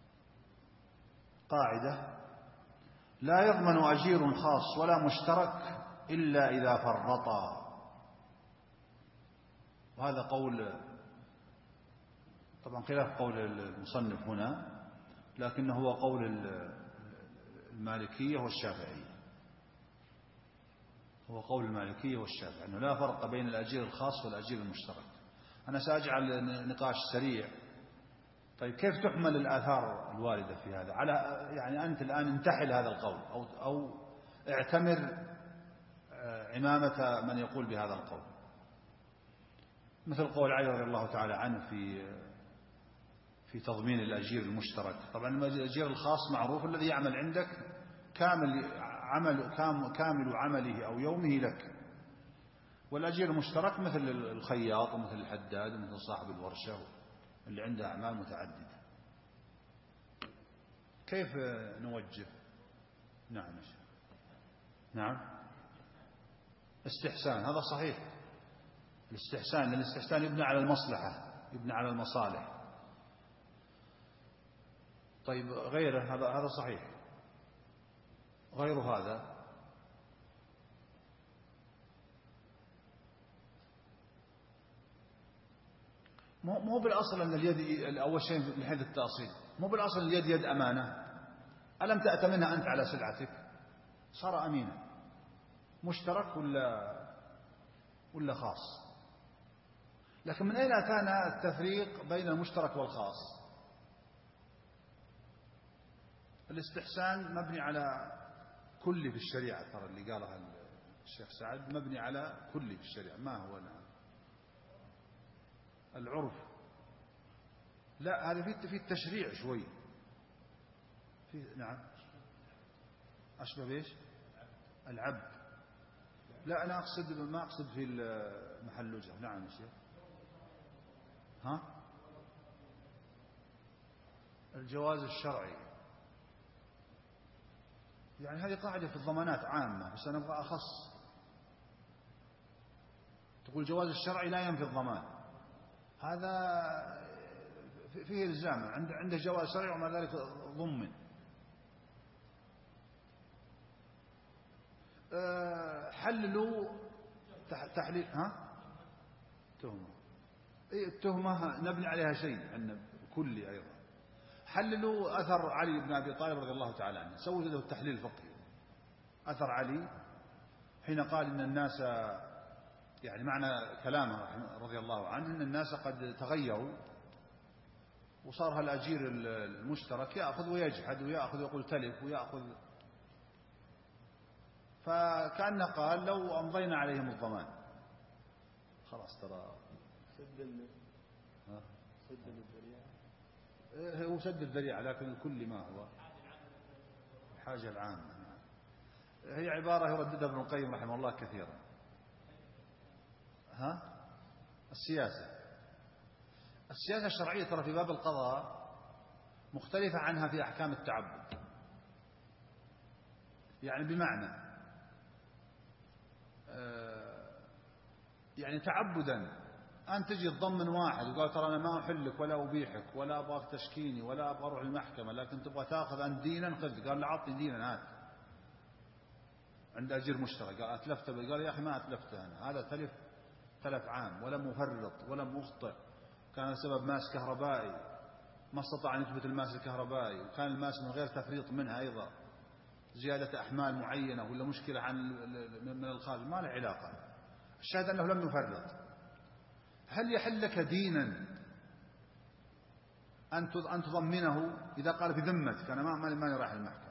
قاعدة: لا يضمن أجير خاص ولا مشترك إلا إذا فرطا. وهذا قول طبعا خلاف قول المصنف هنا، لكنه هو قول المالكية والشافعية، هو قول المالكية والشافعية أنه لا فرق بين الأجير الخاص والأجير المشترك. أنا سأجعل نقاش سريع. طيب كيف تحمل الآثار الواردة في هذا على، يعني أنت الآن انتحل هذا القول أو اعتمر عمامة من يقول بهذا القول، مثل قول علي رضي الله تعالى عنه في تضمين الأجير المشترك. طبعا الأجير الخاص معروف الذي يعمل عندك كامل عمله أو يومه لك، والأجير المشترك مثل الخياط ومثل الحداد ومثل صاحب الورشة اللي عنده أعمال متعددة. كيف نوجه؟ نعم استحسان، هذا صحيح. الاستحسان يبنى على المصلحة، يبنى على المصالح. طيب غيره هذا صحيح، غير هذا مو بالأصل أن اليد أول شيء من حيث التأصيل، مو بالأصل اليد يد أمانة. ألم تأتمنها أنت على سلعتك؟ صار أمينا. مشترك ولا خاص؟ لكن من أين أتانا التفريق بين المشترك والخاص؟ الاستحسان مبني على كل في الشريعة، ترى اللي قالها الشيخ سعد مبني على كل في الشريعة. ما هو العرف؟ لا، هذا في التشريع شوي. نعم أشبه بإيش؟ العبد. لا أنا ما أقصد في محل وجه. نعم يا شيخ. ها؟ الجواز الشرعي يعني هذه قاعدة في الضمانات عامة، بس أنا أبغى أخص. تقول الجواز الشرعي لا ينفي الضمان، هذا فيه إلزام، عنده جواز شرعي ومع ذلك ضمن. حللوا تحليل. ها؟ تهمة. التهمة نبني عليها شيء عندنا كلي أيضا. حللوا أثر علي بن أبي طالب رضي الله تعالى عنه، سووا له التحليل الفقهي. أثر علي حين قال إن الناس، يعني معنى كلامه رضي الله عنه إن الناس قد تغيروا وصار هالأجير المشترك يأخذ ويجحد ويأخذ ويقول تلف ويأخذ، فكأنه قال لو أمضينا عليهم الضمان خلاص ترى سد الذريعة. هو سد الذريعة لكن الكل ما هو الحاجة العامة. هي عبارة يرددها ابن القيم رحمه الله كثيرا. ها؟ السياسة الشرعية ترى في باب القضاء مختلفة عنها في أحكام التعبد. يعني بمعنى يعني تعبدا أن تجي تضمن واحد وقال ترى أنا ما أحلك ولا أبيحك ولا أبغاك تشكيني ولا أبغى أروح المحكمة، لكن تبغى تأخذ أنت دينا خذ. قال لا أعطني دينا هات. عند أجير مشترك قال أتلفت، قال يا أخي ما أتلفته أنا، هذا تلف عام ولم أفرط ولم أخطئ، كان السبب ماس كهربائي ما استطاع أن يثبت الماس الكهربائي، وكان الماس من غير تفريط منها أيضا، زيادة أحمال معينة ولا مشكلة من الخارج ما له علاقة. الشاهد أنه لم يفرط. هل يحل لك دينا أن تضمنه إذا قال بذمتك أنا ما راح المحكمة؟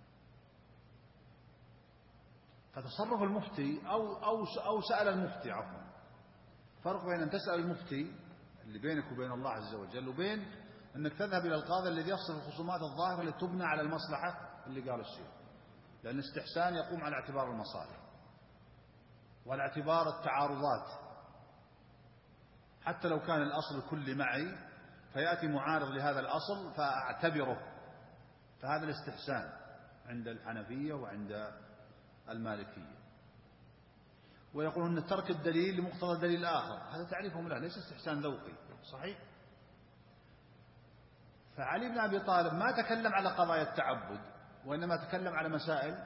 فتصرف المفتي أو سأل المفتي، عفوا، فرق بين أن تسأل المفتي اللي بينك وبين الله عز وجل وبين أنك تذهب إلى القاضي الذي يفصل الخصومات الظاهرة اللي تبنى على المصلحة اللي قال الشيخ. لأن الاستحسان يقوم على اعتبار المصالح وعلى اعتبار التعارضات، حتى لو كان الأصل الكلي معي فيأتي معارض لهذا الأصل فأعتبره، فهذا الاستحسان عند الحنفية وعند المالكية. ويقولون أن ترك الدليل لمقتضى الدليل الآخر، هذا تعريفهم له، ليس استحسان ذوقي صحيح. فعلي بن أبي طالب ما تكلم على قضايا التعبد، وإنما تكلم على مسائل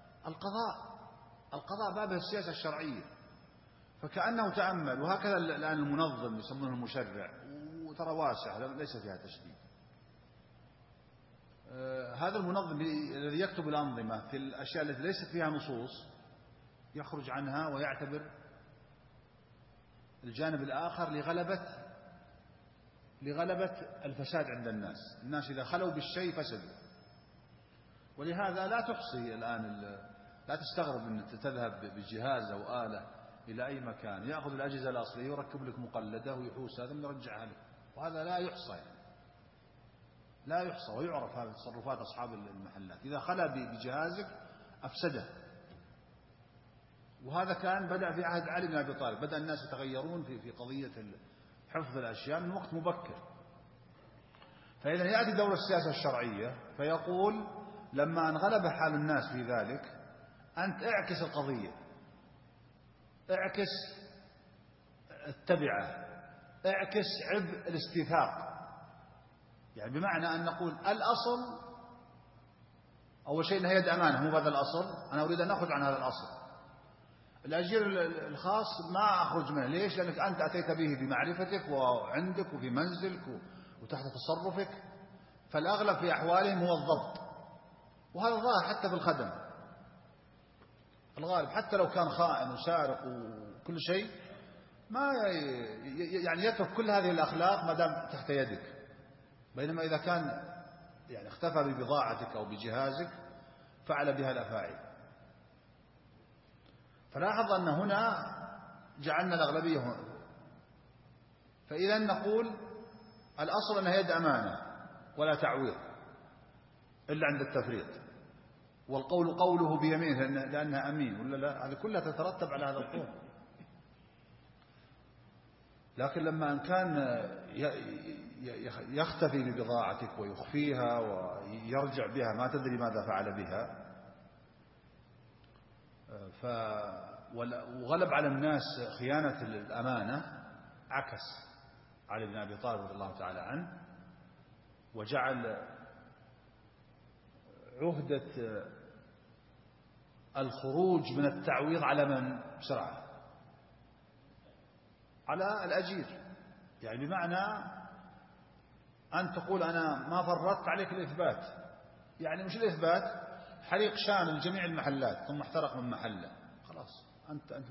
القضاء بابه السياسة الشرعية. فكأنه تأمل، وهكذا الآن المنظم يسمونه المشرع، وترى واسع ليس فيها تشديد. هذا المنظم الذي يكتب الأنظمة في الأشياء التي ليست فيها نصوص يخرج عنها ويعتبر الجانب الآخر لغلبة الفساد عند الناس إذا خلوا بالشيء فسدوا. ولهذا لا تحصي الآن، لا تستغرب أن تذهب بجهاز أو آلة إلى أي مكان يأخذ الأجهزة الأصلية ويركب لك مقلدة ويحوس هذا يرجعها لك، وهذا لا يحصى يعني. لا يحصى، ويعرف هذه تصرفات أصحاب المحلات إذا خلا بجهازك أفسده. وهذا كان بدأ في عهد علي بن أبي طالب، بدأ الناس يتغيرون في قضية حفظ الأشياء من وقت مبكر. فإذا يأتي دور السياسة الشرعية فيقول لما انغلب حال الناس في ذلك أنت اعكس القضية، اعكس التبعة، اعكس عبء الاستيثاق. يعني بمعنى أن نقول الأصل أول شيء أنها يد أمانة، مو هذا الأصل، أنا أريد أن أخرج عن هذا الأصل. الأجير الخاص ما أخرج منه، ليش؟ لأنك أنت أتيت به بمعرفتك وعندك وفي منزلك وتحت تصرفك، فالأغلب في أحوالهم هو الضبط. وهذا ظاهر حتى في الخدم، الغالب حتى لو كان خائن وسارق وكل شيء ما يعني يترك كل هذه الأخلاق ما دام تحت يدك. بينما إذا كان يعني اختفى ببضاعتك أو بجهازك فعل بها الأفاعي. فلاحظ أن هنا جعلنا الأغلبية هنا. فإذا نقول الأصل أنها يد أمانة ولا تعويض، إلا عند التفريط، والقول قوله بيمينه لأنها أمين ولا لا، هذه كلها تترتب على هذا القول. لكن لما أن كان يختفي ببضاعتك ويخفيها ويرجع بها ما تدري ماذا فعل بها، وغلب على الناس خيانة الأمانة، عكس علي بن أبي طالب رضي الله تعالى عنه وجعل عهدة الخروج من التعويض على من؟ بسرعة على الأجير. يعني بمعنى أن تقول أنا ما فرطت عليك الإثبات. يعني مش الإثبات، حريق شامل جميع المحلات ثم احترق من محله، خلاص أنت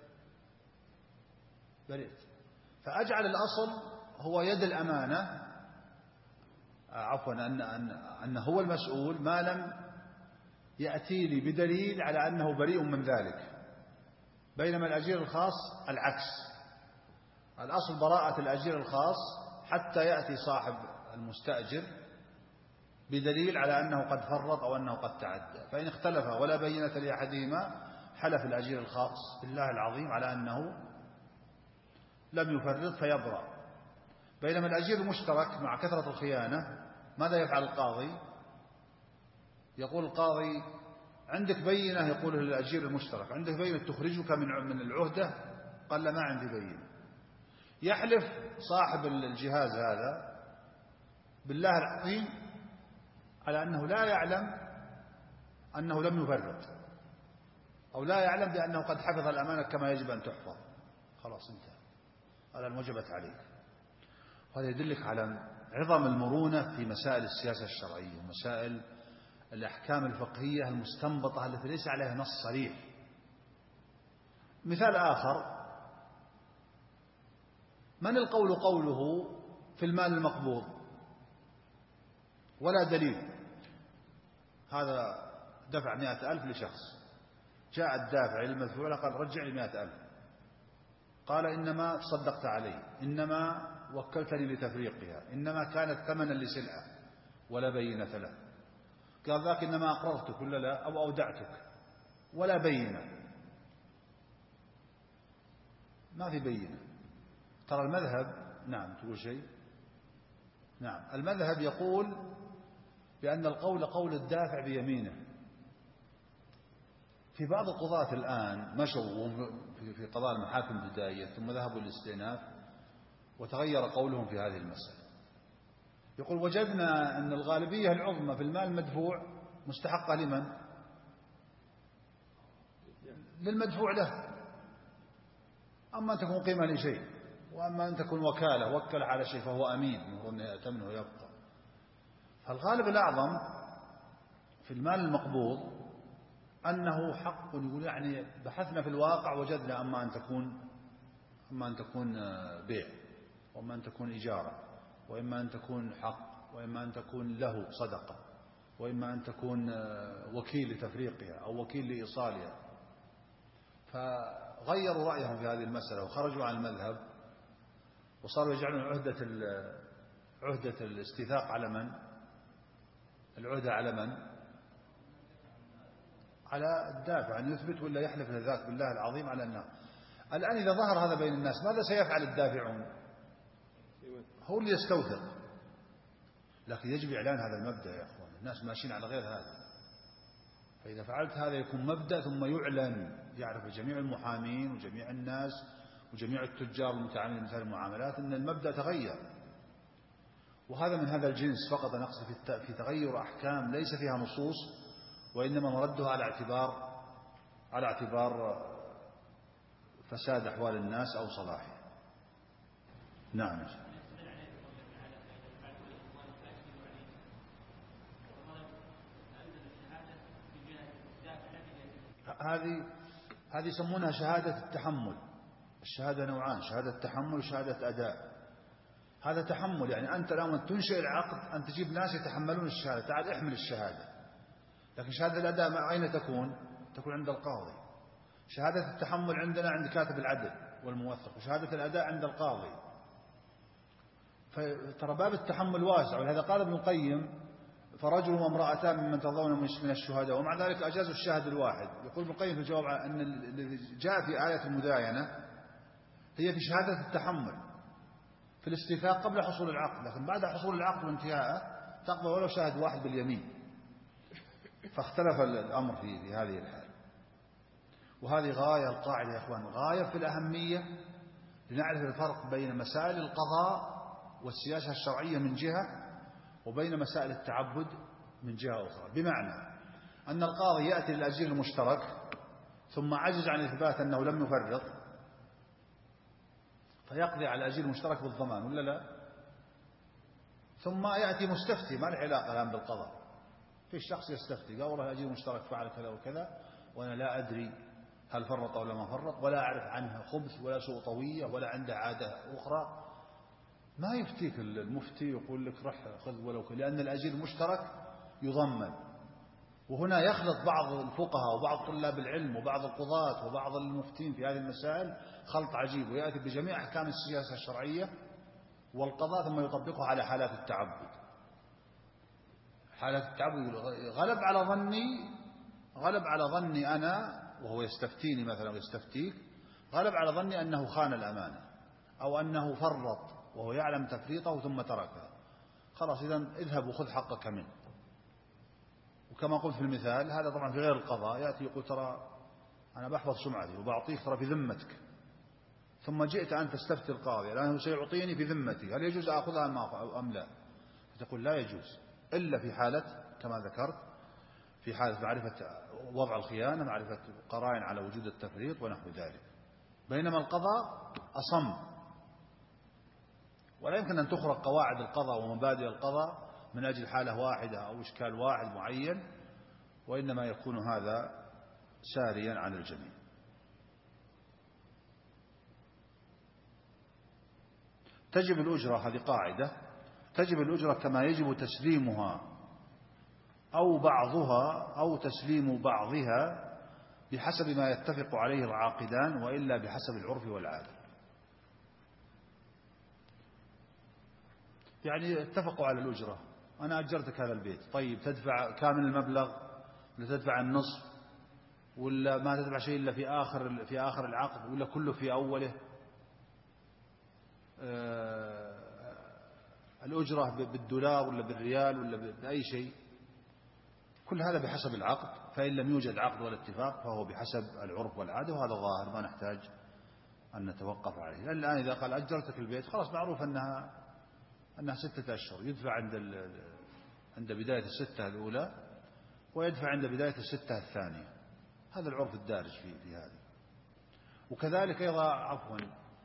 برئت. فأجعل الأصل هو يد الأمانة، عفوا أن هو المسؤول ما لم يأتي لي بدليل على أنه بريء من ذلك. بينما الأجير الخاص العكس، الأصل براءة الأجير الخاص حتى يأتي صاحب المستأجر بدليل على أنه قد فرط أو أنه قد تعدى. فإن اختلف ولا بينة لأحدهما حلف الأجير الخاص بالله العظيم على أنه لم يفرط فيبرأ. بينما الأجير المشترك مع كثرة الخيانة ماذا يفعل القاضي؟ يقول القاضي عندك بينة، يقول للأجير المشترك عندك بينة تخرجك من العهدة؟ قال لا ما عندي بينة. يحلف صاحب الجهاز هذا بالله العظيم على أنه لا يعلم أنه لم يفرط، أو لا يعلم بأنه قد حفظ الأمانة كما يجب أن تحفظ. خلاص انتهى، هذا وجبت عليك. وهذا يدلك على عظم المرونة في مسائل السياسة الشرعية ومسائل الأحكام الفقهية المستنبطة التي ليس عليها نص صريح. مثال آخر، من القول قوله في المال المقبوض ولا دليل؟ هذا دفع 100,000 لشخص، جاء الدافع للمدفوع قال رجع لي 100,000، قال إنما تصدقت علي، إنما وكلتني لتفريقها، إنما كانت ثمنا لسلعة ولا بينة له. قال ذاك إنما أقرضتك ولا لا، أو أودعتك ولا بينة، ما في بينة. ترى المذهب، نعم تقول شيء؟ نعم، المذهب يقول بأن القول قول الدافع بيمينه. في بعض القضاة الآن مشوا في قضاء المحاكم الابتدائية ثم ذهبوا للاستئناف وتغير قولهم في هذه المسألة. يقول وجدنا أن الغالبية العظمى في المال المدفوع مستحقة لمن؟ للمدفوع له. أما أن تكون قيمة لشيء، وأما أن تكون وكالة وكل على شيء فهو أمين المفروض أن يأتمنه ويبقى. فالغالب الأعظم في المال المقبوض أنه حق، يقول يعني بحثنا في الواقع وجدنا أما أن تكون بيع، وأما أن تكون إجارة، وإما أن تكون حق، وإما أن تكون له صدقة، وإما أن تكون وكيل لتفريقها أو وكيل لإيصالها. فغيروا رأيهم في هذه المسألة وخرجوا عن المذهب وصاروا يجعلون عهدة الاستيثاق على من؟ العهدة على من؟ على الدافع أن يثبت ولا يحلف لذاك بالله العظيم على النار. الآن إذا ظهر هذا بين الناس ماذا سيفعل الدافعون؟ هو اللي يستوثق. لكن يجب إعلان هذا المبدأ يا أخوان، الناس ماشيين على غير هذا. فإذا فعلت هذا يكون مبدأ ثم يعلن، يعرف جميع المحامين وجميع الناس وجميع التجار المتعاملين مثل المعاملات أن المبدأ تغير. وهذا من هذا الجنس فقط، نقصد في تغير أحكام ليس فيها نصوص، وإنما مردها على اعتبار فساد أحوال الناس أو صلاحها. نعم. هذه يسمونها شهادة التحمل. الشهادة نوعان، شهادة تحمل وشهادة أداء. هذا تحمل، يعني أنت لما تنشئ العقد أن تجيب ناس يتحملون الشهادة، تعال احمل الشهادة. لكن شهادة الأداء أين تكون؟ تكون عند القاضي. شهادة التحمل عندنا عند كاتب العدل والموثق، وشهادة الأداء عند القاضي. فترى باب التحمل واسع، ولهذا قال ابن القيم فرجل وامرأتان ممن ترضون من الشهداء، ومع ذلك أجازوا الشاهد الواحد. يقول ابن القيم في الجواب أن الذي جاء في آية المداينة هي في شهادة التحمل في الاستيثاق قبل حصول العقد، لكن بعد حصول العقد وانتهائه تقبل ولو شاهد واحد باليمين. فاختلف الأمر في هذه الحال. وهذه غاية القاعدة يا أخوان، غاية في الأهمية لنعرف الفرق بين مسائل القضاء والسياسة الشرعية من جهة، وبين مسائل التعبد من جهة أخرى. بمعنى أن القاضي يأتي للأجير المشترك ثم عجز عن إثبات أنه لم يفرط، فيقضي على الأجير المشترك بالضمان ولا لا؟ ثم يأتي مستفتي، ما له علاقة الآن بالقضاء، في شخص يستفتي قال والله الأجير المشترك فعل كذا وكذا وأنا لا أدري هل فرط ولا ما فرط، ولا أعرف عنها خبث ولا سوء طوية ولا عنده عادة أخرى. ما يفتيك المفتي يقول لك رح خذ ولو كذا، لأن الأجير المشترك يضمن. وهنا يخلط بعض الفقهاء وبعض طلاب العلم وبعض القضاة وبعض المفتين في هذه المسائل خلط عجيب، ويأتي بجميع أحكام السياسة الشرعية والقضاء ثم يطبقها على حالات التعبد. حالات التعبد غلب على ظني أنا، وهو يستفتيني مثلا ويستفتيك، غلب على ظني أنه خان الأمانة أو أنه فرط وهو يعلم تفريطه ثم تركه. خلاص إذن اذهب وخذ حقك منه. وكما قلت في المثال هذا طبعا في غير القضاء، يأتي يقول ترى أنا بحفظ سمعتي وبعطيك ترى في ذمتك، ثم جئت أن تستفتي القاضي لأنه سيعطيني في ذمتي، هل يجوز أخذها أم لا؟ فتقول لا يجوز، إلا في حالة كما ذكرت، في حالة معرفة وضع الخيانة، معرفة قرائن على وجود التفريط ونحو ذلك. بينما القضاء أصم، ولا يمكن أن تخرق قواعد القضاء ومبادئ القضاء من أجل حالة واحدة أو إشكال واحد معين، وإنما يكون هذا ساريا عن الجميع. تجب الأجرة، هذه قاعدة، تجب الأجرة كما يجب تسليمها أو بعضها أو تسليم بعضها بحسب ما يتفق عليه العاقدان، وإلا بحسب العرف والعادة. يعني اتفقوا على الأجرة، أنا أجرتك هذا البيت، طيب تدفع كامل المبلغ ولا تدفع النصف ولا ما تدفع شيء إلا في آخر العقد ولا كله في أوله؟ الأجرة بالدولار ولا بالريال ولا بأي شيء؟ كل هذا بحسب العقد، فإن لم يوجد عقد ولا اتفاق فهو بحسب العرف والعادة، وهذا ظاهر ما نحتاج أن نتوقف عليه. لأن الآن إذا قال أجرتك البيت خلاص معروف أنها 6 أشهر، يدفع عند بداية الستة الأولى ويدفع عند بداية الستة الثانية، هذا العرف الدارج في هذه. وكذلك أيضا عفوا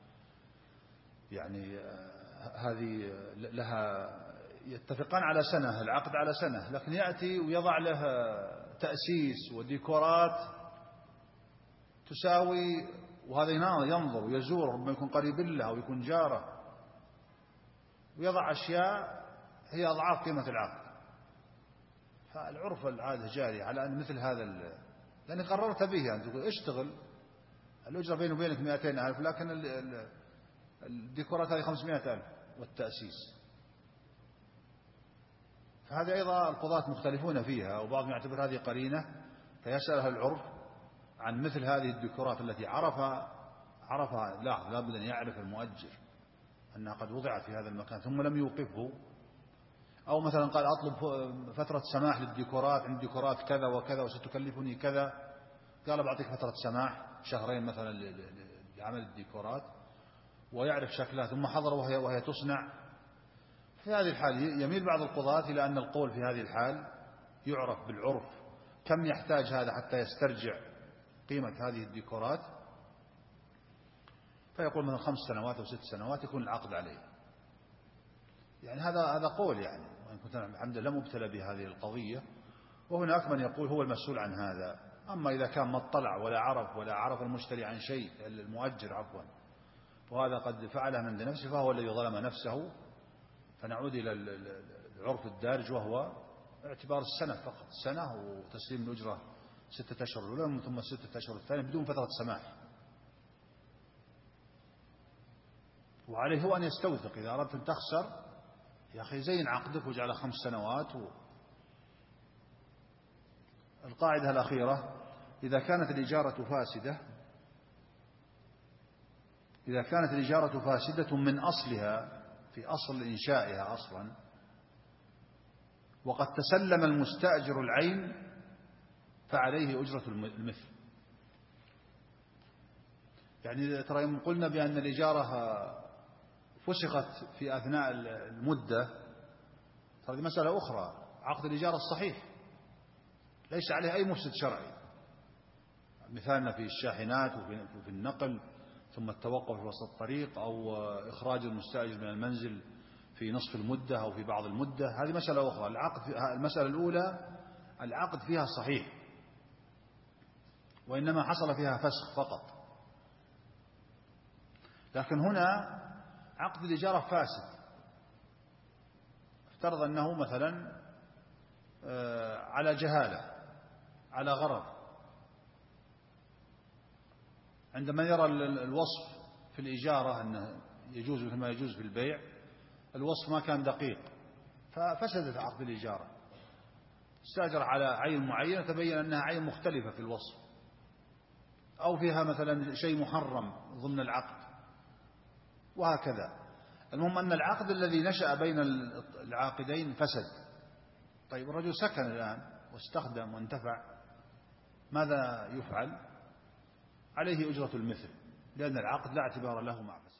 يعني هذه لها يتفقان على سنة، العقد على سنة، لكن يأتي ويضع له تأسيس وديكورات تساوي، وهذا ينظر ويزور ربما يكون قريب له أو يكون جاره، ويضع أشياء هي أضعاف قيمة العقد. فالعرف والعادة جاري على أن مثل هذا لأن قررت به أن تقول اشتغل، الأجرة بيني وبينك 200,000، لكن الديكورات هذه 500,000 والتأسيس. فهذه أيضا القضاة مختلفون فيها، وبعضهم يعتبر هذه قرينة فيسأل أهل العرف عن مثل هذه الديكورات التي عرفها لابد أن يعرف المؤجر أنها قد وضعت في هذا المكان ثم لم يوقفه، أو مثلا قال أطلب فترة سماح للديكورات، عند ديكورات كذا وكذا وستكلفني كذا، قال بعطيك فترة سماح 2 شهر مثلا لعمل الديكورات، ويعرف شكلها ثم حضر وهي تصنع. في هذه الحال يميل بعض القضاة إلى أن القول في هذه الحال يعرف بالعرف كم يحتاج هذا حتى يسترجع قيمة هذه الديكورات، فيقول مثلا 5 سنوات أو 6 سنوات يكون العقد عليه. يعني هذا قول، يعني وإن كنت الحمد لله مبتلى بهذه القضية، وهناك من يقول هو المسؤول عن هذا. أما إذا كان ما اطلع ولا عرف المشتري عن شيء، المؤجر عفوا، وهذا قد فعله من نفسه فهو الذي ظلم نفسه. فنعود إلى العرف الدارج، وهو اعتبار السنة فقط، سنة وتسليم الأجرة 6 أشهر الأولى ثم 6 أشهر الثانية بدون فترة سماح. وعليه هو أن يستوثق، إذا أردت أن تخسر يا أخي زين عقدك واجعله 5 سنوات القاعدة الأخيرة: إذا كانت الإجارة فاسدة من أصلها، في أصل إنشائها أصلا، وقد تسلم المستأجر العين فعليه أجرة المثل. يعني ترى يوم قلنا بأن الإجارة فسخت في أثناء المدة، هذه مسألة أخرى. عقد الإجارة الصحيح ليس عليه أي مفسد شرعي، مثالنا في الشاحنات وفي النقل، ثم التوقف في وسط الطريق، أو إخراج المستأجر من المنزل في نصف المدة أو في بعض المدة، هذه مسألة أخرى. المسألة الأولى العقد فيها صحيح، وإنما حصل فيها فسخ فقط. لكن هنا عقد الإجارة فاسد. افترض أنه مثلا على جهالة، على غرض، عندما يرى الوصف في الإجارة أنه يجوز مثل ما يجوز في البيع، الوصف ما كان دقيق ففسدت عقد الإجارة. استأجر على عين معينة تبين أنها عين مختلفة في الوصف، أو فيها مثلا شيء محرم ضمن العقد، وهكذا. المهم أن العقد الذي نشأ بين العاقدين فسد. طيب الرجل سكن الآن واستخدم وانتفع، ماذا يفعل؟ عليه أجرة المثل، لأن العقد لا اعتبار له مع فساد.